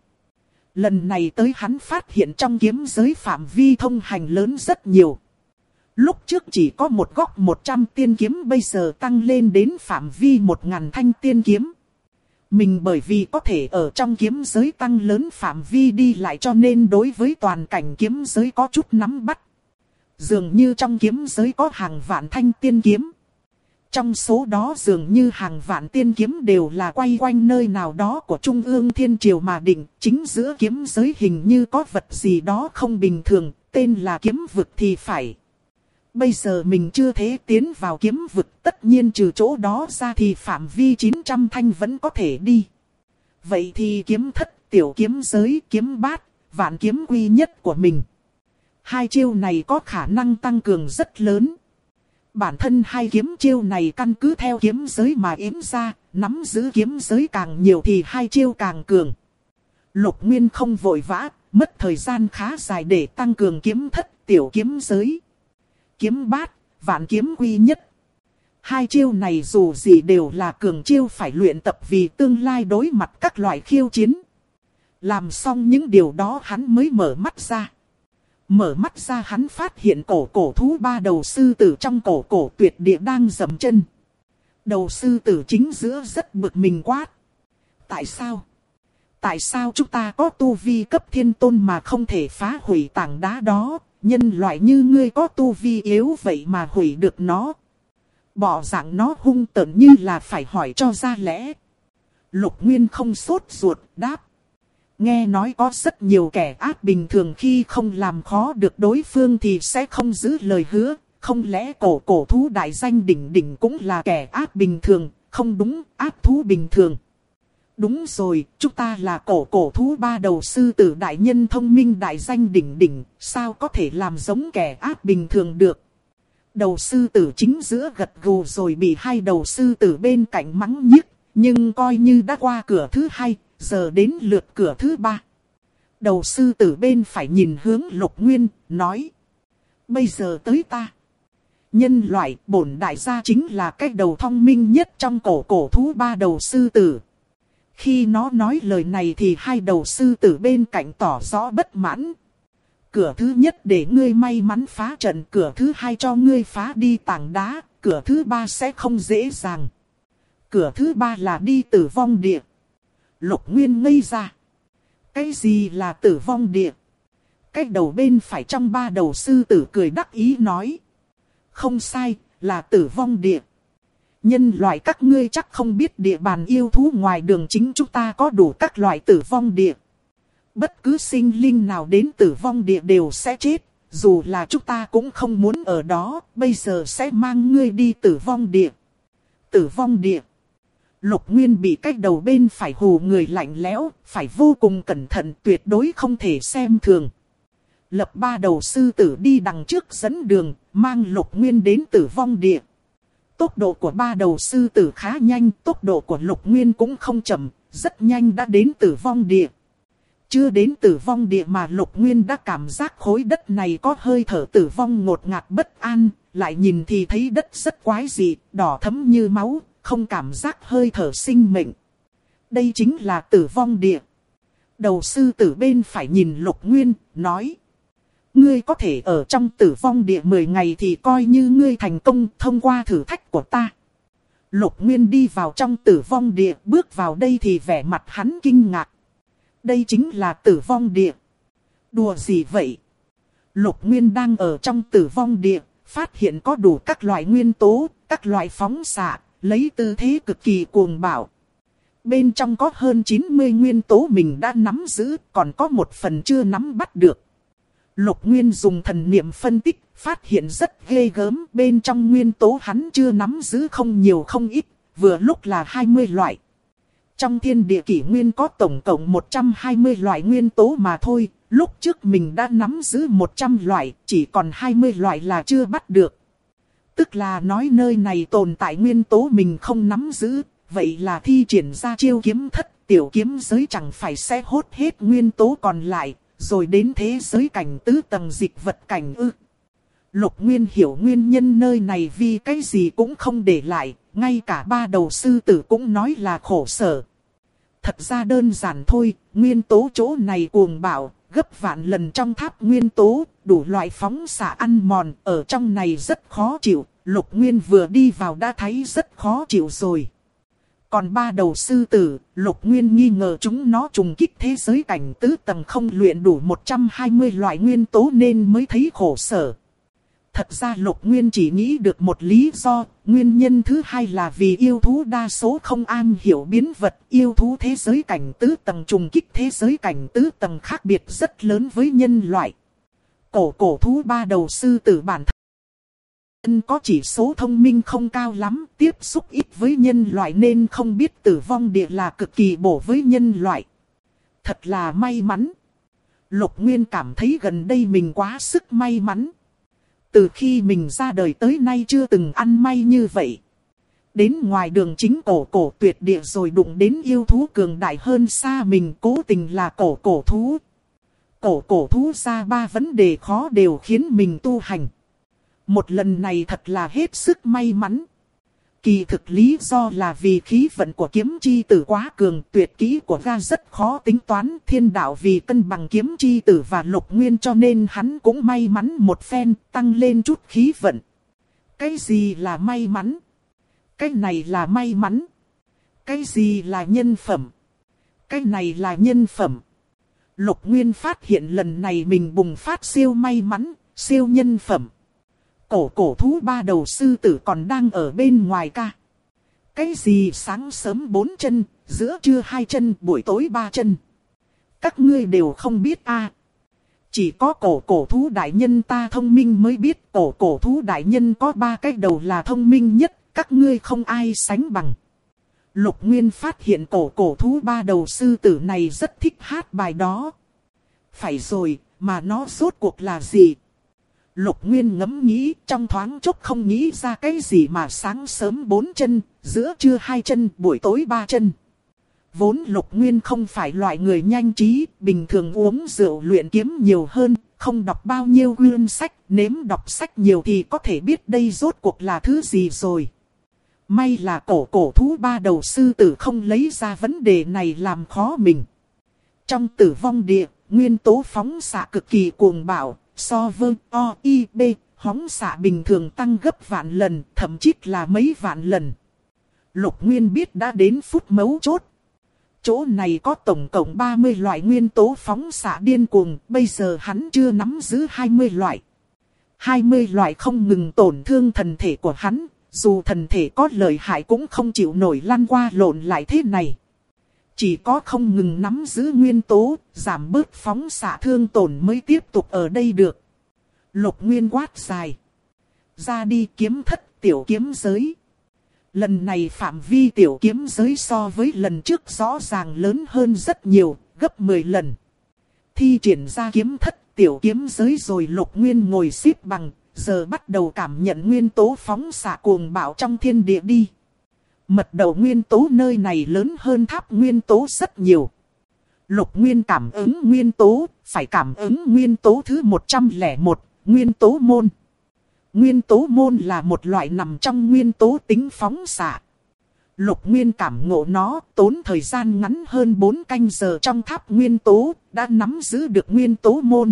Lần này tới hắn phát hiện trong kiếm giới phạm vi thông hành lớn rất nhiều. Lúc trước chỉ có một góc 100 tiên kiếm bây giờ tăng lên đến phạm vi 1000 thanh tiên kiếm. Mình bởi vì có thể ở trong kiếm giới tăng lớn phạm vi đi lại cho nên đối với toàn cảnh kiếm giới có chút nắm bắt. Dường như trong kiếm giới có hàng vạn thanh tiên kiếm. Trong số đó dường như hàng vạn tiên kiếm đều là quay quanh nơi nào đó của Trung ương Thiên Triều mà định. Chính giữa kiếm giới hình như có vật gì đó không bình thường, tên là kiếm vực thì phải. Bây giờ mình chưa thể tiến vào kiếm vực, tất nhiên trừ chỗ đó ra thì phạm vi 900 thanh vẫn có thể đi. Vậy thì kiếm thất, tiểu kiếm giới, kiếm bát, vạn kiếm quy nhất của mình. Hai chiêu này có khả năng tăng cường rất lớn. Bản thân hai kiếm chiêu này căn cứ theo kiếm giới mà yếm ra, nắm giữ kiếm giới càng nhiều thì hai chiêu càng cường. Lục Nguyên không vội vã, mất thời gian khá dài để tăng cường kiếm thất, tiểu kiếm giới. Kiếm bát, vạn kiếm quy nhất. Hai chiêu này dù gì đều là cường chiêu phải luyện tập vì tương lai đối mặt các loại khiêu chiến. Làm xong những điều đó hắn mới mở mắt ra. Mở mắt ra hắn phát hiện cổ thú ba đầu sư tử trong cổ tuyệt địa đang dậm chân. Đầu sư tử chính giữa rất bực mình quát. Tại sao? Tại sao chúng ta có tu vi cấp thiên tôn mà không thể phá hủy tảng đá đó? Nhân loại như ngươi có tu vi yếu vậy mà hủy được nó. Bỏ dạng nó hung tợn như là phải hỏi cho ra lẽ. Lục Nguyên không sốt ruột đáp. Nghe nói có rất nhiều kẻ ác bình thường khi không làm khó được đối phương thì sẽ không giữ lời hứa. Không lẽ cổ thú đại danh đỉnh đỉnh cũng là kẻ ác bình thường, không đúng, ác thú bình thường. Đúng rồi, chúng ta là cổ thú ba đầu sư tử đại nhân thông minh đại danh đỉnh đỉnh, sao có thể làm giống kẻ ác bình thường được. Đầu sư tử chính giữa gật gù rồi bị hai đầu sư tử bên cạnh mắng nhiếc, nhưng coi như đã qua cửa thứ hai, giờ đến lượt cửa thứ ba. Đầu sư tử bên phải nhìn hướng Lục Nguyên, nói. Bây giờ tới ta. Nhân loại bổn đại gia chính là cái đầu thông minh nhất trong cổ thú ba đầu sư tử. Khi nó nói lời này thì hai đầu sư tử bên cạnh tỏ rõ bất mãn. Cửa thứ nhất để ngươi may mắn phá trận, cửa thứ hai cho ngươi phá đi tảng đá, cửa thứ ba sẽ không dễ dàng. Cửa thứ ba là đi tử vong địa. Lục Nguyên ngây ra. Cái gì là tử vong địa? Cái đầu bên phải trong ba đầu sư tử cười đắc ý nói. Không sai, là tử vong địa. Nhân loại các ngươi chắc không biết địa bàn yêu thú ngoài đường chính chúng ta có đủ các loại tử vong địa. Bất cứ sinh linh nào đến tử vong địa đều sẽ chết, dù là chúng ta cũng không muốn ở đó, bây giờ sẽ mang ngươi đi tử vong địa. Tử vong địa. Lục Nguyên bị cái đầu bên phải hù người lạnh lẽo, phải vô cùng cẩn thận, tuyệt đối không thể xem thường. Lập ba đầu sư tử đi đằng trước dẫn đường, mang Lục Nguyên đến tử vong địa. Tốc độ của ba đầu sư tử khá nhanh, tốc độ của Lục Nguyên cũng không chậm, rất nhanh đã đến tử vong địa. Chưa đến tử vong địa mà Lục Nguyên đã cảm giác khối đất này có hơi thở tử vong ngột ngạt bất an, lại nhìn thì thấy đất rất quái dị, đỏ thẫm như máu, không cảm giác hơi thở sinh mệnh. Đây chính là tử vong địa. Đầu sư tử bên phải nhìn Lục Nguyên, nói. Ngươi có thể ở trong tử vong địa 10 ngày thì coi như ngươi thành công thông qua thử thách của ta. Lục Nguyên đi vào trong tử vong địa, bước vào đây thì vẻ mặt hắn kinh ngạc. Đây chính là tử vong địa. Đùa gì vậy? Lục Nguyên đang ở trong tử vong địa, phát hiện có đủ các loại nguyên tố, các loại phóng xạ, lấy tư thế cực kỳ cuồng bạo. Bên trong có hơn 90 nguyên tố mình đã nắm giữ, còn có một phần chưa nắm bắt được. Lục Nguyên dùng thần niệm phân tích, phát hiện rất ghê gớm, bên trong nguyên tố hắn chưa nắm giữ không nhiều không ít, vừa lúc là 20 loại. Trong thiên địa kỷ nguyên có tổng cộng 120 loại nguyên tố mà thôi, lúc trước mình đã nắm giữ 100 loại, chỉ còn 20 loại là chưa bắt được. Tức là nói nơi này tồn tại nguyên tố mình không nắm giữ, vậy là thi triển ra chiêu kiếm thất, tiểu kiếm giới chẳng phải sẽ hốt hết nguyên tố còn lại, rồi đến thế giới cảnh tứ tầng dịch vật cảnh ư. Lục Nguyên hiểu nguyên nhân nơi này vì cái gì cũng không để lại, ngay cả ba đầu sư tử cũng nói là khổ sở. Thật ra đơn giản thôi, nguyên tố chỗ này cuồng bạo, gấp vạn lần trong tháp nguyên tố, đủ loại phóng xạ ăn mòn, ở trong này rất khó chịu, Lục Nguyên vừa đi vào đã thấy rất khó chịu rồi. Còn ba đầu sư tử, Lục Nguyên nghi ngờ chúng nó trùng kích thế giới cảnh tứ tầng không luyện đủ 120 loại nguyên tố nên mới thấy khổ sở. Thật ra Lục Nguyên chỉ nghĩ được một lý do, nguyên nhân thứ hai là vì yêu thú đa số không am hiểu biến vật. Yêu thú thế giới cảnh tứ tầng trùng kích thế giới cảnh tứ tầng khác biệt rất lớn với nhân loại. Cổ thú ba đầu sư tử bản thân có chỉ số thông minh không cao lắm, tiếp xúc ít với nhân loại nên không biết tử vong địa là cực kỳ bổ với nhân loại. Thật là may mắn. Lục Nguyên cảm thấy gần đây mình quá sức may mắn. Từ khi mình ra đời tới nay chưa từng ăn may như vậy. Đến ngoài đường chính cổ tuyệt địa rồi đụng đến yêu thú cường đại hơn xa mình, cố tình là cổ thú. Cổ thú ra ba vấn đề khó đều khiến mình tu hành. Một lần này thật là hết sức may mắn. Kỳ thực lý do là vì khí vận của kiếm chi tử quá cường, tuyệt kỹ của ga rất khó tính toán. Thiên đạo vì cân bằng kiếm chi tử và Lục Nguyên cho nên hắn cũng may mắn một phen, tăng lên chút khí vận. Cái gì là may mắn? Cái này là may mắn. Cái gì là nhân phẩm? Cái này là nhân phẩm. Lục Nguyên phát hiện lần này mình bùng phát siêu may mắn, siêu nhân phẩm. Cổ thú ba đầu sư tử còn đang ở bên ngoài ca. Cái gì sáng sớm 4 chân, giữa trưa 2 chân, buổi tối 3 chân. Các ngươi đều không biết a. Chỉ có cổ thú đại nhân ta thông minh mới biết. Cổ thú đại nhân có 3 cái đầu là thông minh nhất, các ngươi không ai sánh bằng. Lục Nguyên phát hiện cổ thú ba đầu sư tử này rất thích hát bài đó. Phải rồi, mà nó rốt cuộc là gì? Lục Nguyên ngẫm nghĩ, trong thoáng chốc không nghĩ ra cái gì mà sáng sớm 4 chân, giữa trưa 2 chân, buổi tối 3 chân. Vốn Lục Nguyên không phải loại người nhanh trí, bình thường uống rượu luyện kiếm nhiều hơn, không đọc bao nhiêu quyển sách, nếm đọc sách nhiều thì có thể biết đây rốt cuộc là thứ gì rồi. May là cổ thú ba đầu sư tử không lấy ra vấn đề này làm khó mình. Trong Tử Vong Địa, nguyên tố phóng xạ cực kỳ cuồng bạo. So với OIB, phóng xạ bình thường tăng gấp vạn lần, thậm chí là mấy vạn lần. Lục Nguyên biết đã đến phút mấu chốt. Chỗ này có tổng cộng 30 loại nguyên tố phóng xạ điên cuồng, bây giờ hắn chưa nắm giữ 20 loại. 20 loại không ngừng tổn thương thần thể của hắn, dù thần thể có lợi hại cũng không chịu nổi lăn qua lộn lại thế này. Chỉ có không ngừng nắm giữ nguyên tố, giảm bớt phóng xạ thương tổn mới tiếp tục ở đây được. Lục Nguyên quát dài. Ra đi kiếm thất tiểu kiếm giới. Lần này phạm vi tiểu kiếm giới so với lần trước rõ ràng lớn hơn rất nhiều, gấp 10 lần. Thi triển ra kiếm thất tiểu kiếm giới rồi Lục Nguyên ngồi xếp bằng, giờ bắt đầu cảm nhận nguyên tố phóng xạ cuồng bạo trong thiên địa đi. Mật độ nguyên tố nơi này lớn hơn tháp nguyên tố rất nhiều. Lục Nguyên cảm ứng nguyên tố, phải cảm ứng nguyên tố thứ 101, nguyên tố môn. Nguyên tố môn là một loại nằm trong nguyên tố tính phóng xạ. Lục Nguyên cảm ngộ nó, tốn thời gian ngắn hơn 4 canh giờ trong tháp nguyên tố, đã nắm giữ được nguyên tố môn.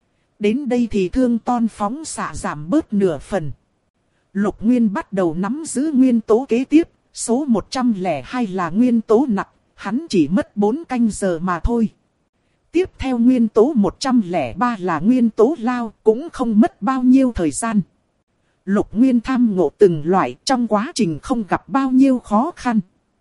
Đến đây thì thương ton phóng xạ giảm bớt nửa phần. Lục Nguyên bắt đầu nắm giữ nguyên tố kế tiếp. Số 102 là nguyên tố nặng, hắn chỉ mất 4 canh giờ mà thôi. Tiếp theo nguyên tố 103 là nguyên tố lao, cũng không mất bao nhiêu thời gian. Lục Nguyên tham ngộ từng loại, trong quá trình không gặp bao nhiêu khó khăn.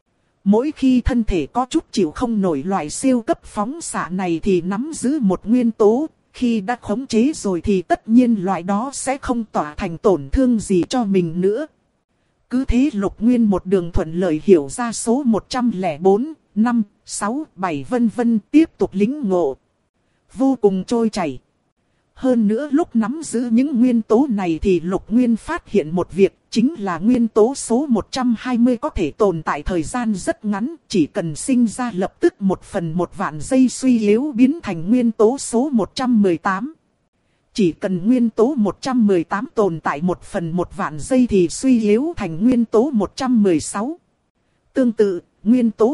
Mỗi khi thân thể có chút chịu không nổi loại siêu cấp phóng xạ này thì nắm giữ một nguyên tố. Khi đã khống chế rồi thì tất nhiên loại đó sẽ không tỏa thành tổn thương gì cho mình nữa. Cứ thế Lục Nguyên một đường thuận lợi hiểu ra số 104, 5, 6, 7 vân vân, tiếp tục lĩnh ngộ. Vô cùng trôi chảy. Hơn nữa lúc nắm giữ những nguyên tố này thì Lục Nguyên phát hiện một việc, chính là nguyên tố số 120 có thể tồn tại thời gian rất ngắn, chỉ cần sinh ra lập tức 1/1 giây suy yếu biến thành nguyên tố số 118. Chỉ cần nguyên tố 118 tồn tại 1/1 giây thì suy yếu thành nguyên tố 116. Tương tự, nguyên tố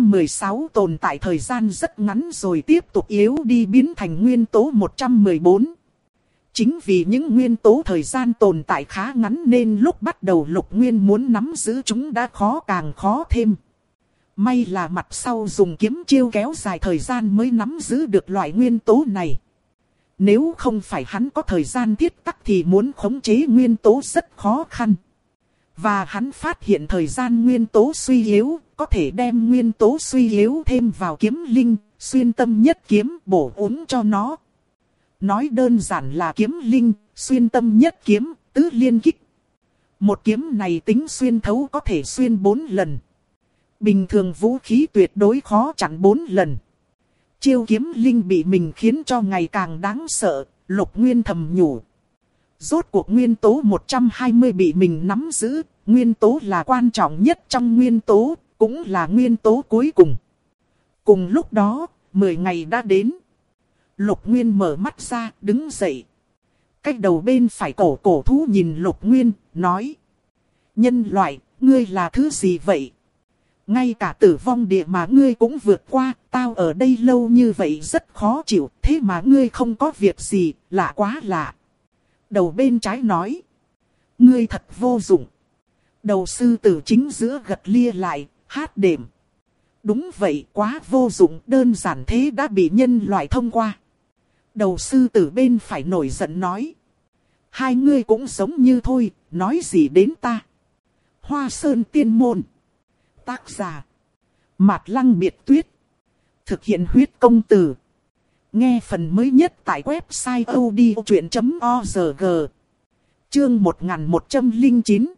116 tồn tại thời gian rất ngắn rồi tiếp tục yếu đi biến thành nguyên tố 114. Chính vì những nguyên tố thời gian tồn tại khá ngắn nên lúc bắt đầu Lục Nguyên muốn nắm giữ chúng đã khó càng khó thêm. May là mặt sau dùng kiếm chiêu kéo dài thời gian mới nắm giữ được loại nguyên tố này. Nếu không phải hắn có thời gian thiết tắc thì muốn khống chế nguyên tố rất khó khăn. Và hắn phát hiện thời gian nguyên tố suy yếu, có thể đem nguyên tố suy yếu thêm vào kiếm linh, xuyên tâm nhất kiếm bổ uống cho nó. Nói đơn giản là kiếm linh, xuyên tâm nhất kiếm, tứ liên kích. Một kiếm này tính xuyên thấu có thể xuyên 4 lần. Bình thường vũ khí tuyệt đối khó chặn 4 lần. Chiêu kiếm linh bị mình khiến cho ngày càng đáng sợ, Lục Nguyên thầm nhủ. Rốt cuộc nguyên tố 120 bị mình nắm giữ, nguyên tố là quan trọng nhất trong nguyên tố, cũng là nguyên tố cuối cùng. Cùng lúc đó, 10 ngày đã đến. Lục Nguyên mở mắt ra, đứng dậy. Cách đầu bên phải cổ thú nhìn Lục Nguyên, nói. Nhân loại, ngươi là thứ gì vậy? Ngay cả tử vong địa mà ngươi cũng vượt qua, tao ở đây lâu như vậy rất khó chịu, thế mà ngươi không có việc gì, lạ quá lạ. Đầu bên trái nói. Ngươi thật vô dụng. Đầu sư tử chính giữa gật lia lại, hát đệm. Đúng vậy, quá vô dụng, đơn giản thế đã bị nhân loại thông qua. Đầu sư tử bên phải nổi giận nói. Hai ngươi cũng giống như thôi, nói gì đến ta. Hoa Sơn Tiên Môn. Tác giả. Mạt Lăng Biệt Tuyết. Thực hiện huyết công từ. Nghe phần mới nhất tại website odchuyện.org. Chương 1109.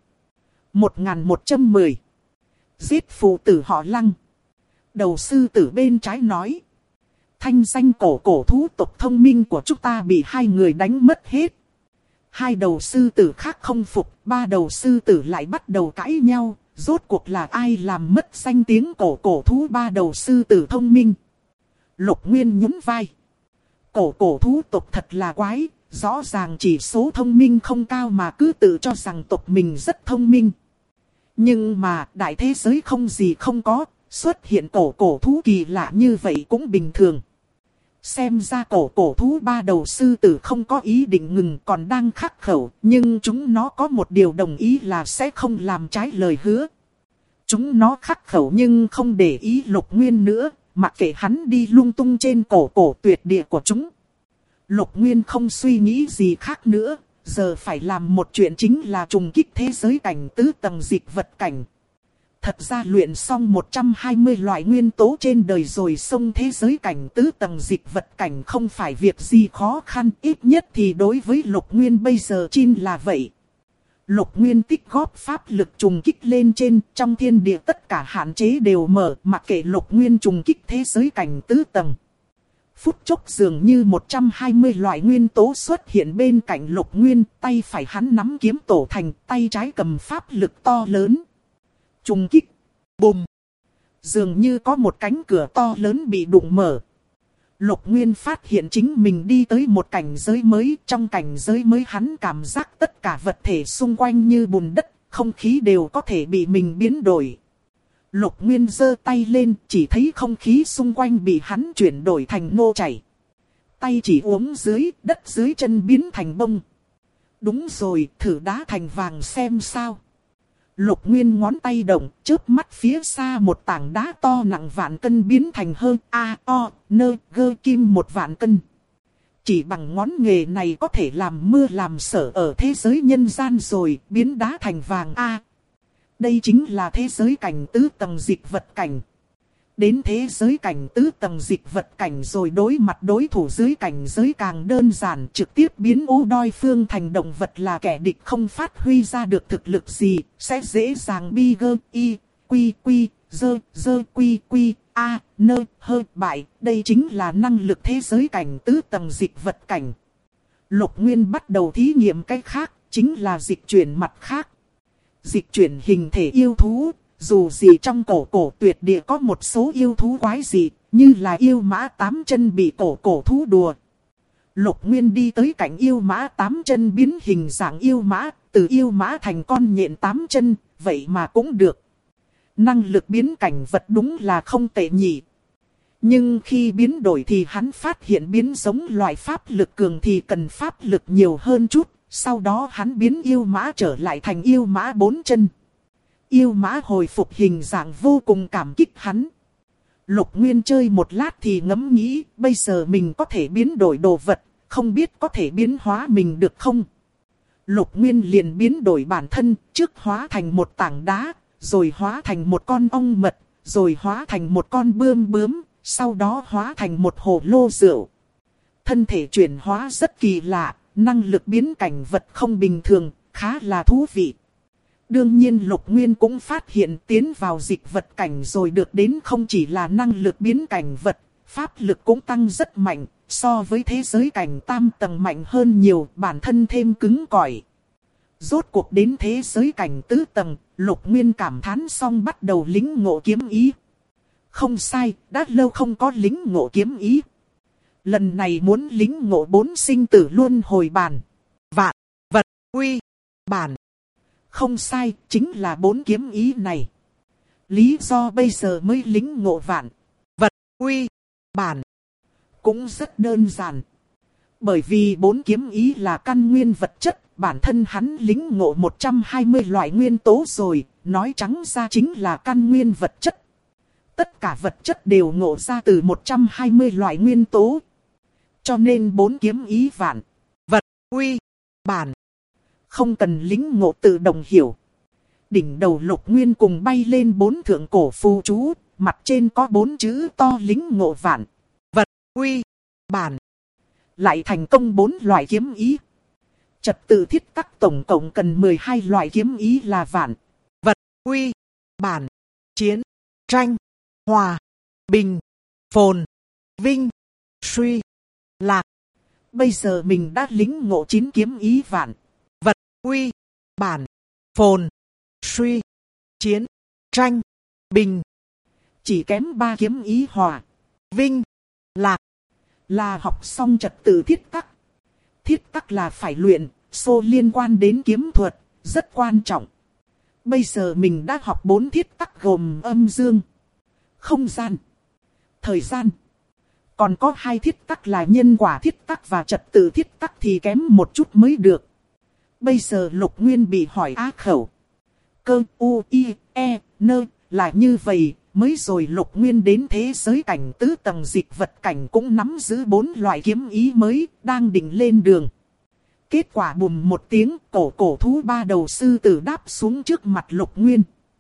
1110. Giết phụ tử họ Lăng. Đầu sư tử bên trái nói. Thanh danh cổ thú tộc thông minh của chúng ta bị hai người đánh mất hết. Hai đầu sư tử khác không phục, ba đầu sư tử lại bắt đầu cãi nhau. Rốt cuộc là ai làm mất danh tiếng cổ thú ba đầu sư tử thông minh? Lục Nguyên nhún vai. Cổ thú tộc thật là quái, rõ ràng chỉ số thông minh không cao mà cứ tự cho rằng tộc mình rất thông minh. Nhưng mà đại thế giới không gì không có, xuất hiện cổ thú kỳ lạ như vậy cũng bình thường. Xem ra cổ thú ba đầu sư tử không có ý định ngừng còn đang khắc khẩu, nhưng chúng nó có một điều đồng ý là sẽ không làm trái lời hứa. Chúng nó khắc khẩu nhưng không để ý Lục Nguyên nữa, mặc kệ hắn đi lung tung trên cổ tuyệt địa của chúng. Lục Nguyên không suy nghĩ gì khác nữa, giờ phải làm một chuyện chính là trùng kích thế giới cảnh tứ tầng dịch vật cảnh. Thật ra luyện xong 120 loại nguyên tố trên đời rồi xông thế giới cảnh tứ tầng dịch vật cảnh không phải việc gì khó khăn, ít nhất thì đối với Lục Nguyên bây giờ chin là vậy. Lục Nguyên tích góp pháp lực trùng kích lên trên, trong thiên địa tất cả hạn chế đều mở, mặc kệ Lục Nguyên trùng kích thế giới cảnh tứ tầng. Phút chốc dường như 120 loại nguyên tố xuất hiện bên cạnh Lục Nguyên, tay phải hắn nắm kiếm tổ thành, tay trái cầm pháp lực to lớn. Trùng kích, bùm. Dường như có một cánh cửa to lớn bị đụng mở. Lục Nguyên phát hiện chính mình đi tới một cảnh giới mới. Trong cảnh giới mới hắn cảm giác tất cả vật thể xung quanh như bùn đất, không khí đều có thể bị mình biến đổi. Lục Nguyên giơ tay lên, chỉ thấy không khí xung quanh bị hắn chuyển đổi thành nô chảy. Tay chỉ uống dưới, đất dưới chân biến thành bông. Đúng rồi, thử đá thành vàng xem sao. Lục Nguyên ngón tay động, chớp mắt phía xa một tảng đá to nặng vạn cân biến thành hơn gơ kim 1 vạn cân. Chỉ bằng ngón nghề này có thể làm mưa làm sở ở thế giới nhân gian rồi, biến đá thành vàng Đây chính là thế giới cảnh tứ tầng dịch vật cảnh. Đến thế giới cảnh tứ tầng dịch vật cảnh rồi đối mặt đối thủ dưới cảnh giới càng đơn giản, trực tiếp biến đối phương thành động vật là kẻ địch không phát huy ra được thực lực gì, sẽ dễ dàng bi gơ y, quy, dơ quy, bại. Đây chính là năng lực thế giới cảnh tứ tầng dịch vật cảnh. Lục Nguyên bắt đầu thí nghiệm cách khác, chính là dịch chuyển mặt khác. Dịch chuyển hình thể yêu thú. Dù gì trong cổ tuyệt địa có một số yêu thú quái dị, như là yêu mã 8 chân bị cổ thú đùa. Lục Nguyên đi tới cạnh yêu mã 8 chân biến hình dạng yêu mã, từ yêu mã thành con nhện 8 chân, vậy mà cũng được. Năng lực biến cảnh vật đúng là không tệ nhỉ. Nhưng khi biến đổi thì hắn phát hiện biến giống loại pháp lực cường thì cần pháp lực nhiều hơn chút, sau đó hắn biến yêu mã trở lại thành yêu mã 4 chân. Yêu mã hồi phục hình dạng vô cùng cảm kích hắn. Lục Nguyên chơi một lát thì ngẫm nghĩ, bây giờ mình có thể biến đổi đồ vật, không biết có thể biến hóa mình được không? Lục Nguyên liền biến đổi bản thân, trước hóa thành một tảng đá, rồi hóa thành một con ong mật, rồi hóa thành một con bươm bướm, sau đó hóa thành một hồ lô rượu. Thân thể chuyển hóa rất kỳ lạ, năng lực biến cảnh vật không bình thường, khá là thú vị. Đương nhiên Lục Nguyên cũng phát hiện tiến vào dịch vật cảnh rồi được đến không chỉ là năng lực biến cảnh vật, pháp lực cũng tăng rất mạnh, so với thế giới cảnh tam tầng mạnh hơn nhiều, bản thân thêm cứng cỏi. Rốt cuộc đến thế giới cảnh tứ tầng, Lục Nguyên cảm thán xong bắt đầu lĩnh ngộ kiếm ý. Không sai, đã lâu không có lĩnh ngộ kiếm ý. Lần này muốn lĩnh ngộ 4 sinh tử luân hồi bản. Vạn, vật, uy, bản. Không sai, chính là 4 kiếm ý này. Lý do bây giờ mới lĩnh ngộ vạn, vật, uy, bản. Cũng rất đơn giản. Bởi vì 4 kiếm ý là căn nguyên vật chất, bản thân hắn lĩnh ngộ 120 loại nguyên tố rồi, nói trắng ra chính là căn nguyên vật chất. Tất cả vật chất đều ngộ ra từ 120 loại nguyên tố. Cho nên 4 kiếm ý vạn, vật, uy, bản. Không cần lĩnh ngộ tự động hiểu. Đỉnh đầu Lục Nguyên cùng bay lên 4 thượng cổ phù chú, mặt trên có 4 chữ to lĩnh ngộ vạn, vật, uy, bản. Lại thành công 4 loại kiếm ý. Trật tự thiết tắc tổng cộng cần 12 loại kiếm ý là vạn, vật, uy, bản, chiến, tranh, hòa, bình, phồn, vinh, suy, lạc. Bây giờ mình đã lĩnh ngộ 9 kiếm ý vạn, vật, uy, bản, phồn, suy, chiến, tranh, bình. Chỉ kém 3 kiếm ý hòa, vinh, lạc. Là học xong trật tự thiết tắc. Thiết tắc là phải luyện, số liên quan đến kiếm thuật, rất quan trọng. Bây giờ mình đã học 4 thiết tắc gồm âm dương, không gian, thời gian. Còn có 2 thiết tắc là nhân quả thiết tắc và trật tự thiết tắc thì kém một chút mới được. Bây giờ Lục Nguyên bị hỏi á khẩu. Cơ u i e nơ là như vậy. Mới rồi Lục Nguyên đến thế giới cảnh tứ tầng dịch vật cảnh cũng nắm giữ 4 loại kiếm ý mới, đang định lên đường. Kết quả bùm một tiếng, cổ thú 3 đầu sư tử đáp xuống trước mặt Lục Nguyên.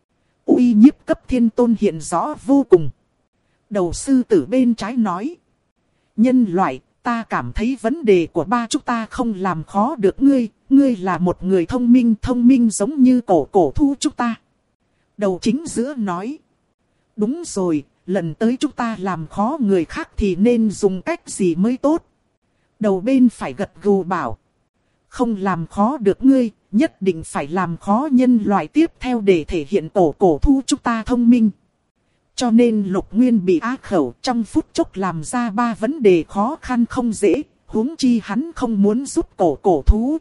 Uy nhiếp cấp thiên tôn hiện rõ vô cùng. Đầu sư tử bên trái nói: nhân loại, ta cảm thấy vấn đề của ba chúng ta không làm khó được ngươi, ngươi là một người thông minh giống như cổ thú chúng ta. Đầu chính giữa nói: đúng rồi, lần tới chúng ta làm khó người khác thì nên dùng cách gì mới tốt. Đầu bên phải gật gù bảo: không làm khó được ngươi, nhất định phải làm khó nhân loại tiếp theo để thể hiện cổ thú chúng ta thông minh. Cho nên Lục Nguyên bị á khẩu trong phút chốc làm ra 3 vấn đề khó khăn không dễ, huống chi hắn không muốn giúp cổ thú.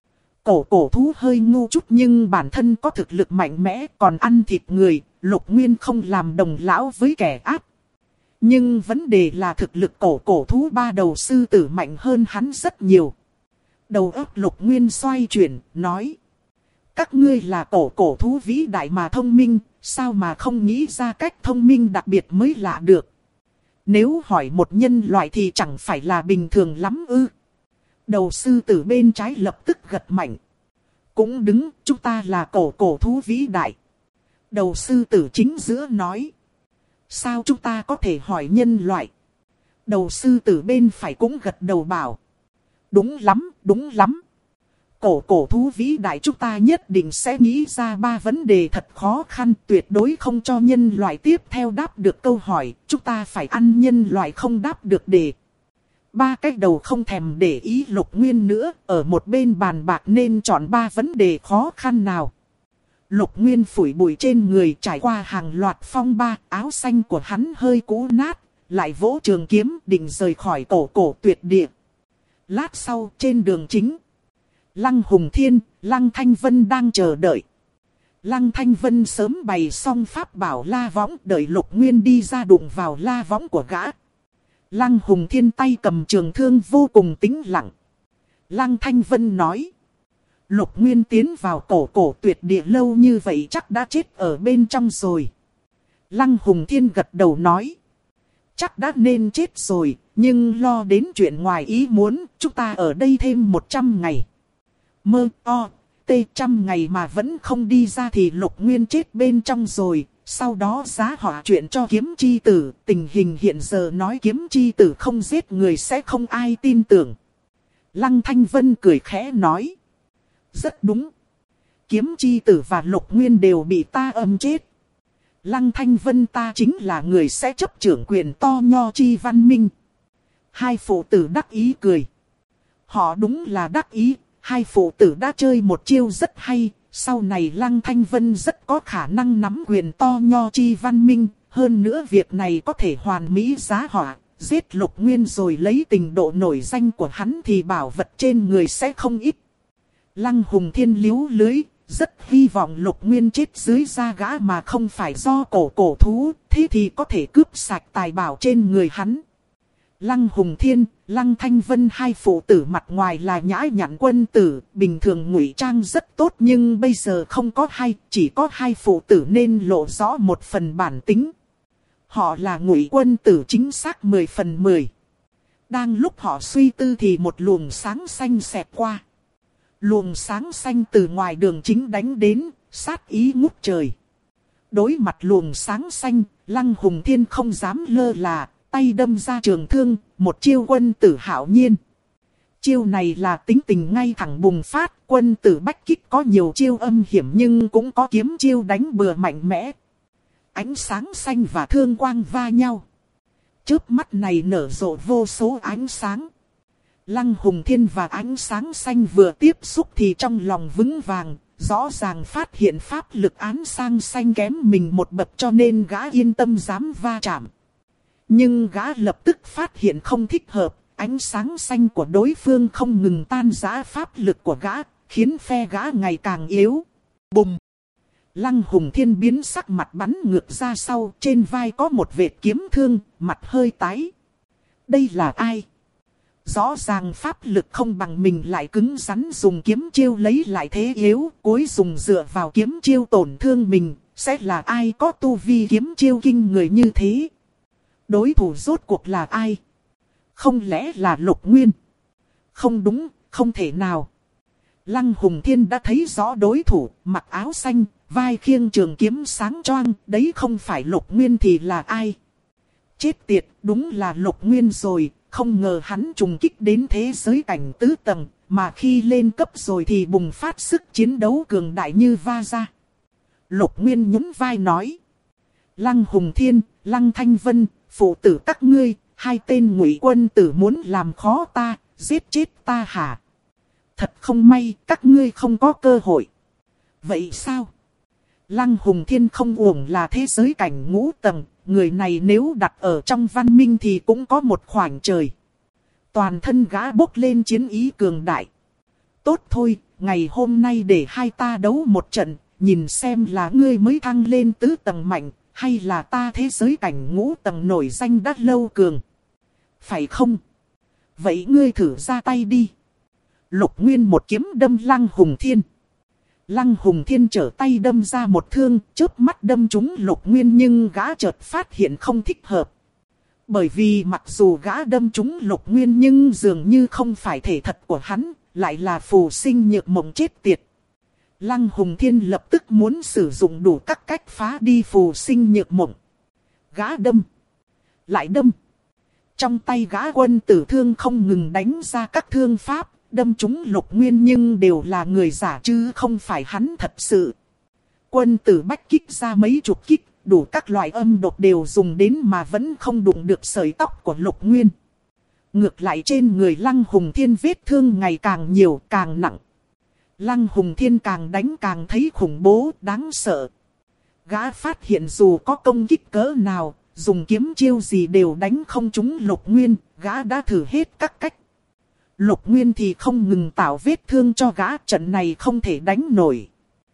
Cổ thú hơi ngu chút nhưng bản thân có thực lực mạnh mẽ, còn ăn thịt người, Lục Nguyên không làm đồng lão với kẻ ác. Nhưng vấn đề là thực lực cổ thú 3 đầu sư tử mạnh hơn hắn rất nhiều. Đầu óc Lục Nguyên xoay chuyển, nói: các ngươi là cổ thú vĩ đại mà thông minh, sao mà không nghĩ ra cách thông minh đặc biệt mới lạ được. Nếu hỏi một nhân loại thì chẳng phải là bình thường lắm ư. Đầu sư tử bên trái lập tức gật mạnh. Cũng đứng, chúng ta là cổ thú vĩ đại. Đầu sư tử chính giữa nói: sao chúng ta có thể hỏi nhân loại? Đầu sư tử bên phải cũng gật đầu bảo: đúng lắm, đúng lắm. Cổ thú vĩ đại chúng ta nhất định sẽ nghĩ ra 3 vấn đề thật khó khăn, tuyệt đối không cho nhân loại tiếp theo đáp được câu hỏi, chúng ta phải ăn nhân loại không đáp được đề. 3 cái đầu không thèm để ý Lục Nguyên nữa, ở một bên bàn bạc nên chọn 3 vấn đề khó khăn nào. Lục Nguyên phủi bụi trên người, trải qua hàng loạt phong ba, áo xanh của hắn hơi cũ nát, lại vỗ trường kiếm định rời khỏi cổ tuyệt địa. Lát sau trên đường chính, Lăng Hùng Thiên, Lăng Thanh Vân đang chờ đợi. Lăng Thanh Vân sớm bày xong pháp bảo la võng, đợi Lục Nguyên đi ra đụng vào la võng của gã. Lăng Hùng Thiên tay cầm trường thương vô cùng tĩnh lặng. Lăng Thanh Vân nói: Lục Nguyên tiến vào cổ tuyệt địa lâu như vậy chắc đã chết ở bên trong rồi. Lăng Hùng Thiên gật đầu nói. Chắc đã nên chết rồi, nhưng lo đến chuyện ngoài ý muốn, chúng ta ở đây thêm 100 ngày. Mơ o, tê 100 ngày mà vẫn không đi ra thì Lục Nguyên chết bên trong rồi. Sau đó giá họa chuyện cho kiếm chi tử, tình hình hiện giờ nói kiếm chi tử không giết người sẽ không ai tin tưởng. Lăng Thanh Vân cười khẽ nói. Rất đúng. Kiếm chi tử và Lục Nguyên đều bị ta âm chết. Lăng Thanh Vân ta chính là người sẽ chấp trưởng quyền to nho chi văn minh. Hai phụ tử đắc ý cười. Họ đúng là đắc ý, hai phụ tử đã chơi một chiêu rất hay. Sau này Lăng Thanh Vân rất có khả năng nắm quyền to nho chi văn minh. Hơn nữa việc này có thể hoàn mỹ giá họa. Giết Lục Nguyên rồi lấy tình độ nổi danh của hắn thì bảo vật trên người sẽ không ít. Lăng Hùng Thiên liếu lưới. Rất hy vọng Lục Nguyên chết dưới da gã mà không phải do cổ thú. Thế thì có thể cướp sạch tài bảo trên người hắn. Lăng Hùng Thiên, Lăng Thanh Vân hai phụ tử mặt ngoài là nhã nhặn quân tử, bình thường ngụy trang rất tốt nhưng bây giờ không có hai, chỉ có hai phụ tử nên lộ rõ một phần bản tính. Họ là ngụy quân tử chính xác 10 phần 10. Đang lúc họ suy tư thì một luồng sáng xanh xẹt qua. Luồng sáng xanh từ ngoài đường chính đánh đến, sát ý ngút trời. Đối mặt luồng sáng xanh, Lăng Hùng Thiên không dám lơ là. Tay đâm ra trường thương, một chiêu quân tử hạo nhiên. Chiêu này là tính tình ngay thẳng bùng phát, quân tử bách kích có nhiều chiêu âm hiểm nhưng cũng có kiếm chiêu đánh bừa mạnh mẽ. Ánh sáng xanh và thương quang va nhau. Chớp mắt này nở rộ vô số ánh sáng. Lăng Hùng Thiên và ánh sáng xanh vừa tiếp xúc thì trong lòng vững vàng, rõ ràng phát hiện pháp lực án sang xanh kém mình một bậc cho nên gã yên tâm dám va chạm. Nhưng gã lập tức phát hiện không thích hợp, ánh sáng xanh của đối phương không ngừng tan rã pháp lực của gã, khiến phe gã ngày càng yếu. Bùng! Lăng Hùng Thiên biến sắc mặt bắn ngược ra sau, trên vai có một vệt kiếm thương, mặt hơi tái. Đây là ai? Rõ ràng pháp lực không bằng mình lại cứng rắn dùng kiếm chiêu lấy lại thế yếu, cuối dùng dựa vào kiếm chiêu tổn thương mình, sẽ là ai có tu vi kiếm chiêu kinh người như thế? Đối thủ rốt cuộc là ai? Không lẽ là Lục Nguyên? Không đúng, không thể nào. Lăng Hùng Thiên đã thấy rõ đối thủ, mặc áo xanh, vai khiêng trường kiếm sáng choang, đấy không phải Lục Nguyên thì là ai? Chết tiệt, đúng là Lục Nguyên rồi, không ngờ hắn trùng kích đến thế giới cảnh tứ tầng, mà khi lên cấp rồi thì bùng phát sức chiến đấu cường đại như va ra. Lục Nguyên nhún vai nói. Lăng Hùng Thiên, Lăng Thanh Vân, phụ tử các ngươi, hai tên ngụy quân tử muốn làm khó ta, giết chết ta hả? Thật không may, các ngươi không có cơ hội. Vậy sao? Lăng Hùng Thiên không uổng là thế giới cảnh ngũ tầng, người này nếu đặt ở trong văn minh thì cũng có một khoảng trời. Toàn thân gã bốc lên chiến ý cường đại. Tốt thôi, ngày hôm nay để hai ta đấu một trận, nhìn xem là ngươi mới thăng lên tứ tầng mạnh, hay là ta thế giới cảnh ngũ tầng nổi danh đã lâu cường. Phải không? Vậy ngươi thử ra tay đi. Lục Nguyên một kiếm đâm Lăng Hùng Thiên. Lăng Hùng Thiên trở tay đâm ra một thương, chớp mắt đâm trúng Lục Nguyên nhưng gã chợt phát hiện không thích hợp. Bởi vì mặc dù gã đâm trúng Lục Nguyên nhưng dường như không phải thể thật của hắn, lại là phù sinh nhược mộng chết tiệt. Lăng Hùng Thiên lập tức muốn sử dụng đủ các cách phá đi phù sinh nhược mộng. Gã đâm, lại đâm. Trong tay gã quân tử thương không ngừng đánh ra các thương pháp, đâm trúng Lục Nguyên nhưng đều là người giả chứ không phải hắn thật sự. Quân tử bách kích ra mấy chục kích, đủ các loại âm độc đều dùng đến mà vẫn không đụng được sợi tóc của Lục Nguyên. Ngược lại trên người Lăng Hùng Thiên vết thương ngày càng nhiều càng nặng. Lăng Hùng Thiên càng đánh càng thấy khủng bố, đáng sợ. Gã phát hiện dù có công kích cỡ nào, dùng kiếm chiêu gì đều đánh không trúng Lục Nguyên, gã đã thử hết các cách. Lục Nguyên thì không ngừng tạo vết thương cho gã, trận này không thể đánh nổi.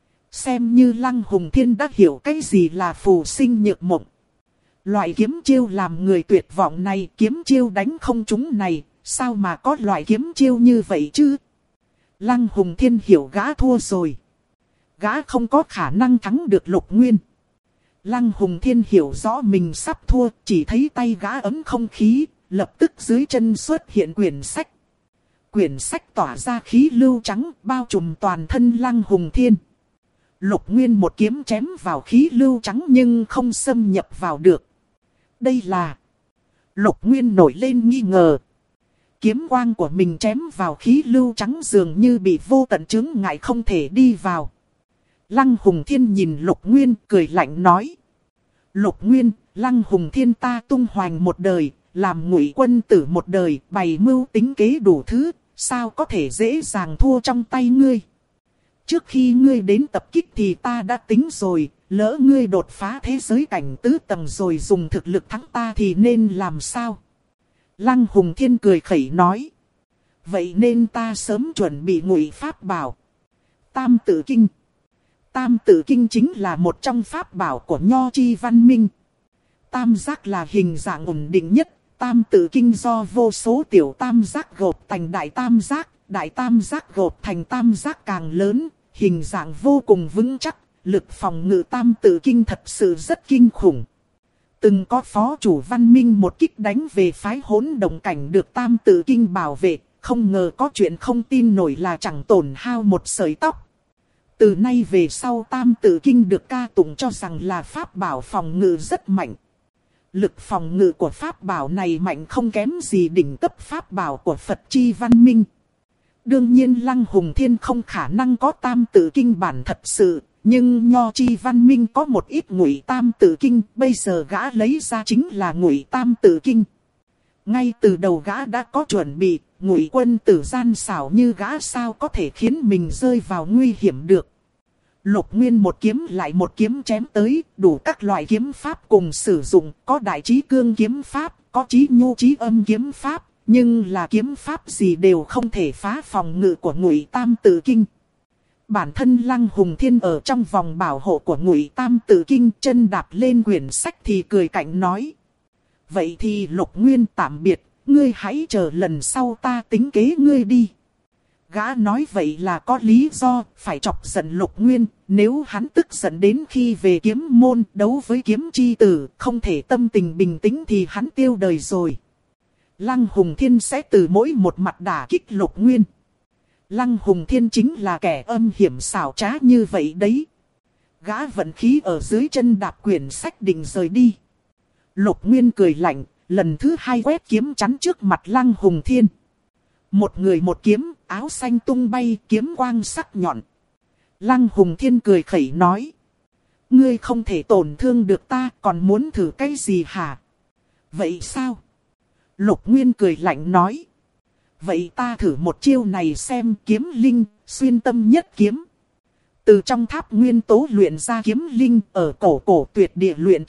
Xem như Lăng Hùng Thiên đã hiểu cái gì là phù sinh nhược mộng. Loại kiếm chiêu làm người tuyệt vọng này, kiếm chiêu đánh không trúng này, sao mà có loại kiếm chiêu như vậy chứ? Lăng Hùng Thiên hiểu gã thua rồi. Gã không có khả năng thắng được Lục Nguyên. Lăng Hùng Thiên hiểu rõ mình sắp thua, chỉ thấy tay gã ấm không khí, lập tức dưới chân xuất hiện quyển sách. Quyển sách tỏa ra khí lưu trắng, bao trùm toàn thân Lăng Hùng Thiên. Lục Nguyên một kiếm chém vào khí lưu trắng nhưng không xâm nhập vào được. Đây là... Lục Nguyên nổi lên nghi ngờ. Kiếm quang của mình chém vào khí lưu trắng dường như bị vô tận chướng ngại không thể đi vào. Lăng Hùng Thiên nhìn Lục Nguyên cười lạnh nói. Lục Nguyên, Lăng Hùng Thiên ta tung hoành một đời, làm Ngụy quân tử một đời, bày mưu tính kế đủ thứ, sao có thể dễ dàng thua trong tay ngươi. Trước khi ngươi đến tập kích thì ta đã tính rồi, lỡ ngươi đột phá thế giới cảnh tứ tầng rồi dùng thực lực thắng ta thì nên làm sao? Lăng Hùng Thiên cười khẩy nói. Vậy nên ta sớm chuẩn bị Ngụy pháp bảo. Tam Tự Kinh. Tam Tự Kinh chính là một trong pháp bảo của Nho Chi văn minh. Tam giác là hình dạng ổn định nhất. Tam Tự Kinh do vô số tiểu tam giác gộp thành đại tam giác gộp thành tam giác càng lớn, hình dạng vô cùng vững chắc, lực phòng ngự Tam Tự Kinh thật sự rất kinh khủng. Từng có phó chủ văn minh một kích đánh về phái Hỗn Động cảnh được Tam Tự Kinh bảo vệ, không ngờ có chuyện không tin nổi là chẳng tổn hao một sợi tóc. Từ nay về sau Tam Tự Kinh được ca tụng cho rằng là pháp bảo phòng ngự rất mạnh. Lực phòng ngự của pháp bảo này mạnh không kém gì đỉnh cấp pháp bảo của Phật Chi văn minh. Đương nhiên Lăng Hùng Thiên không khả năng có Tam Tự Kinh bản thật sự, nhưng Nho Chi văn minh có một ít Ngụy Tam Tự Kinh, bây giờ gã lấy ra chính là Ngụy Tam Tự Kinh. Ngay từ đầu gã đã có chuẩn bị, Ngụy quân tử gian xảo như gã sao có thể khiến mình rơi vào nguy hiểm được. Lục Nguyên một kiếm lại một kiếm chém tới, đủ các loại kiếm pháp cùng sử dụng, có đại trí cương kiếm pháp, có trí nhu trí âm kiếm pháp, nhưng là kiếm pháp gì đều không thể phá phòng ngự của Ngụy Tam Tự Kinh. Bản thân Lăng Hùng Thiên ở trong vòng bảo hộ của Ngụy Tam Tự Kinh, chân đạp lên quyển sách thì cười cạnh nói. Vậy thì Lục Nguyên tạm biệt, ngươi hãy chờ lần sau ta tính kế ngươi đi. Gã nói vậy là có lý do, phải chọc giận Lục Nguyên, nếu hắn tức giận đến khi về kiếm môn đấu với kiếm chi tử, không thể tâm tình bình tĩnh thì hắn tiêu đời rồi. Lăng Hùng Thiên sẽ từ mỗi một mặt đả kích Lục Nguyên. Lăng Hùng Thiên chính là kẻ âm hiểm xảo trá như vậy đấy. Gã vận khí ở dưới chân đạp quyển sách định rời đi. Lục Nguyên cười lạnh, lần thứ hai quét kiếm chắn trước mặt Lăng Hùng Thiên. Một người một kiếm, áo xanh tung bay, kiếm quang sắc nhọn. Lăng Hùng Thiên cười khẩy nói. Ngươi không thể tổn thương được ta, còn muốn thử cái gì hả? Vậy sao? Lục Nguyên cười lạnh nói. Vậy ta thử một chiêu này xem, kiếm linh, xuyên tâm nhất kiếm. Từ trong tháp nguyên tố luyện ra kiếm linh, ở cổ tuyệt địa luyện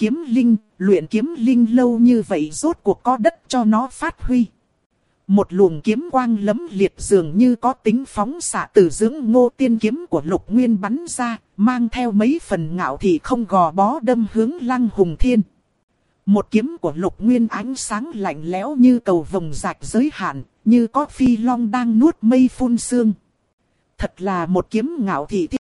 kiếm linh lâu như vậy rốt cuộc có đất cho nó phát huy. Một luồng kiếm quang lấm liệt dường như có tính phóng xạ từ dưỡng ngô tiên kiếm của Lục Nguyên bắn ra, mang theo mấy phần ngạo thị không gò bó đâm hướng Lăng Hùng Thiên. Một kiếm của Lục Nguyên ánh sáng lạnh lẽo như cầu vồng rạch giới hạn, như có phi long đang nuốt mây phun sương. Thật là một kiếm ngạo thị.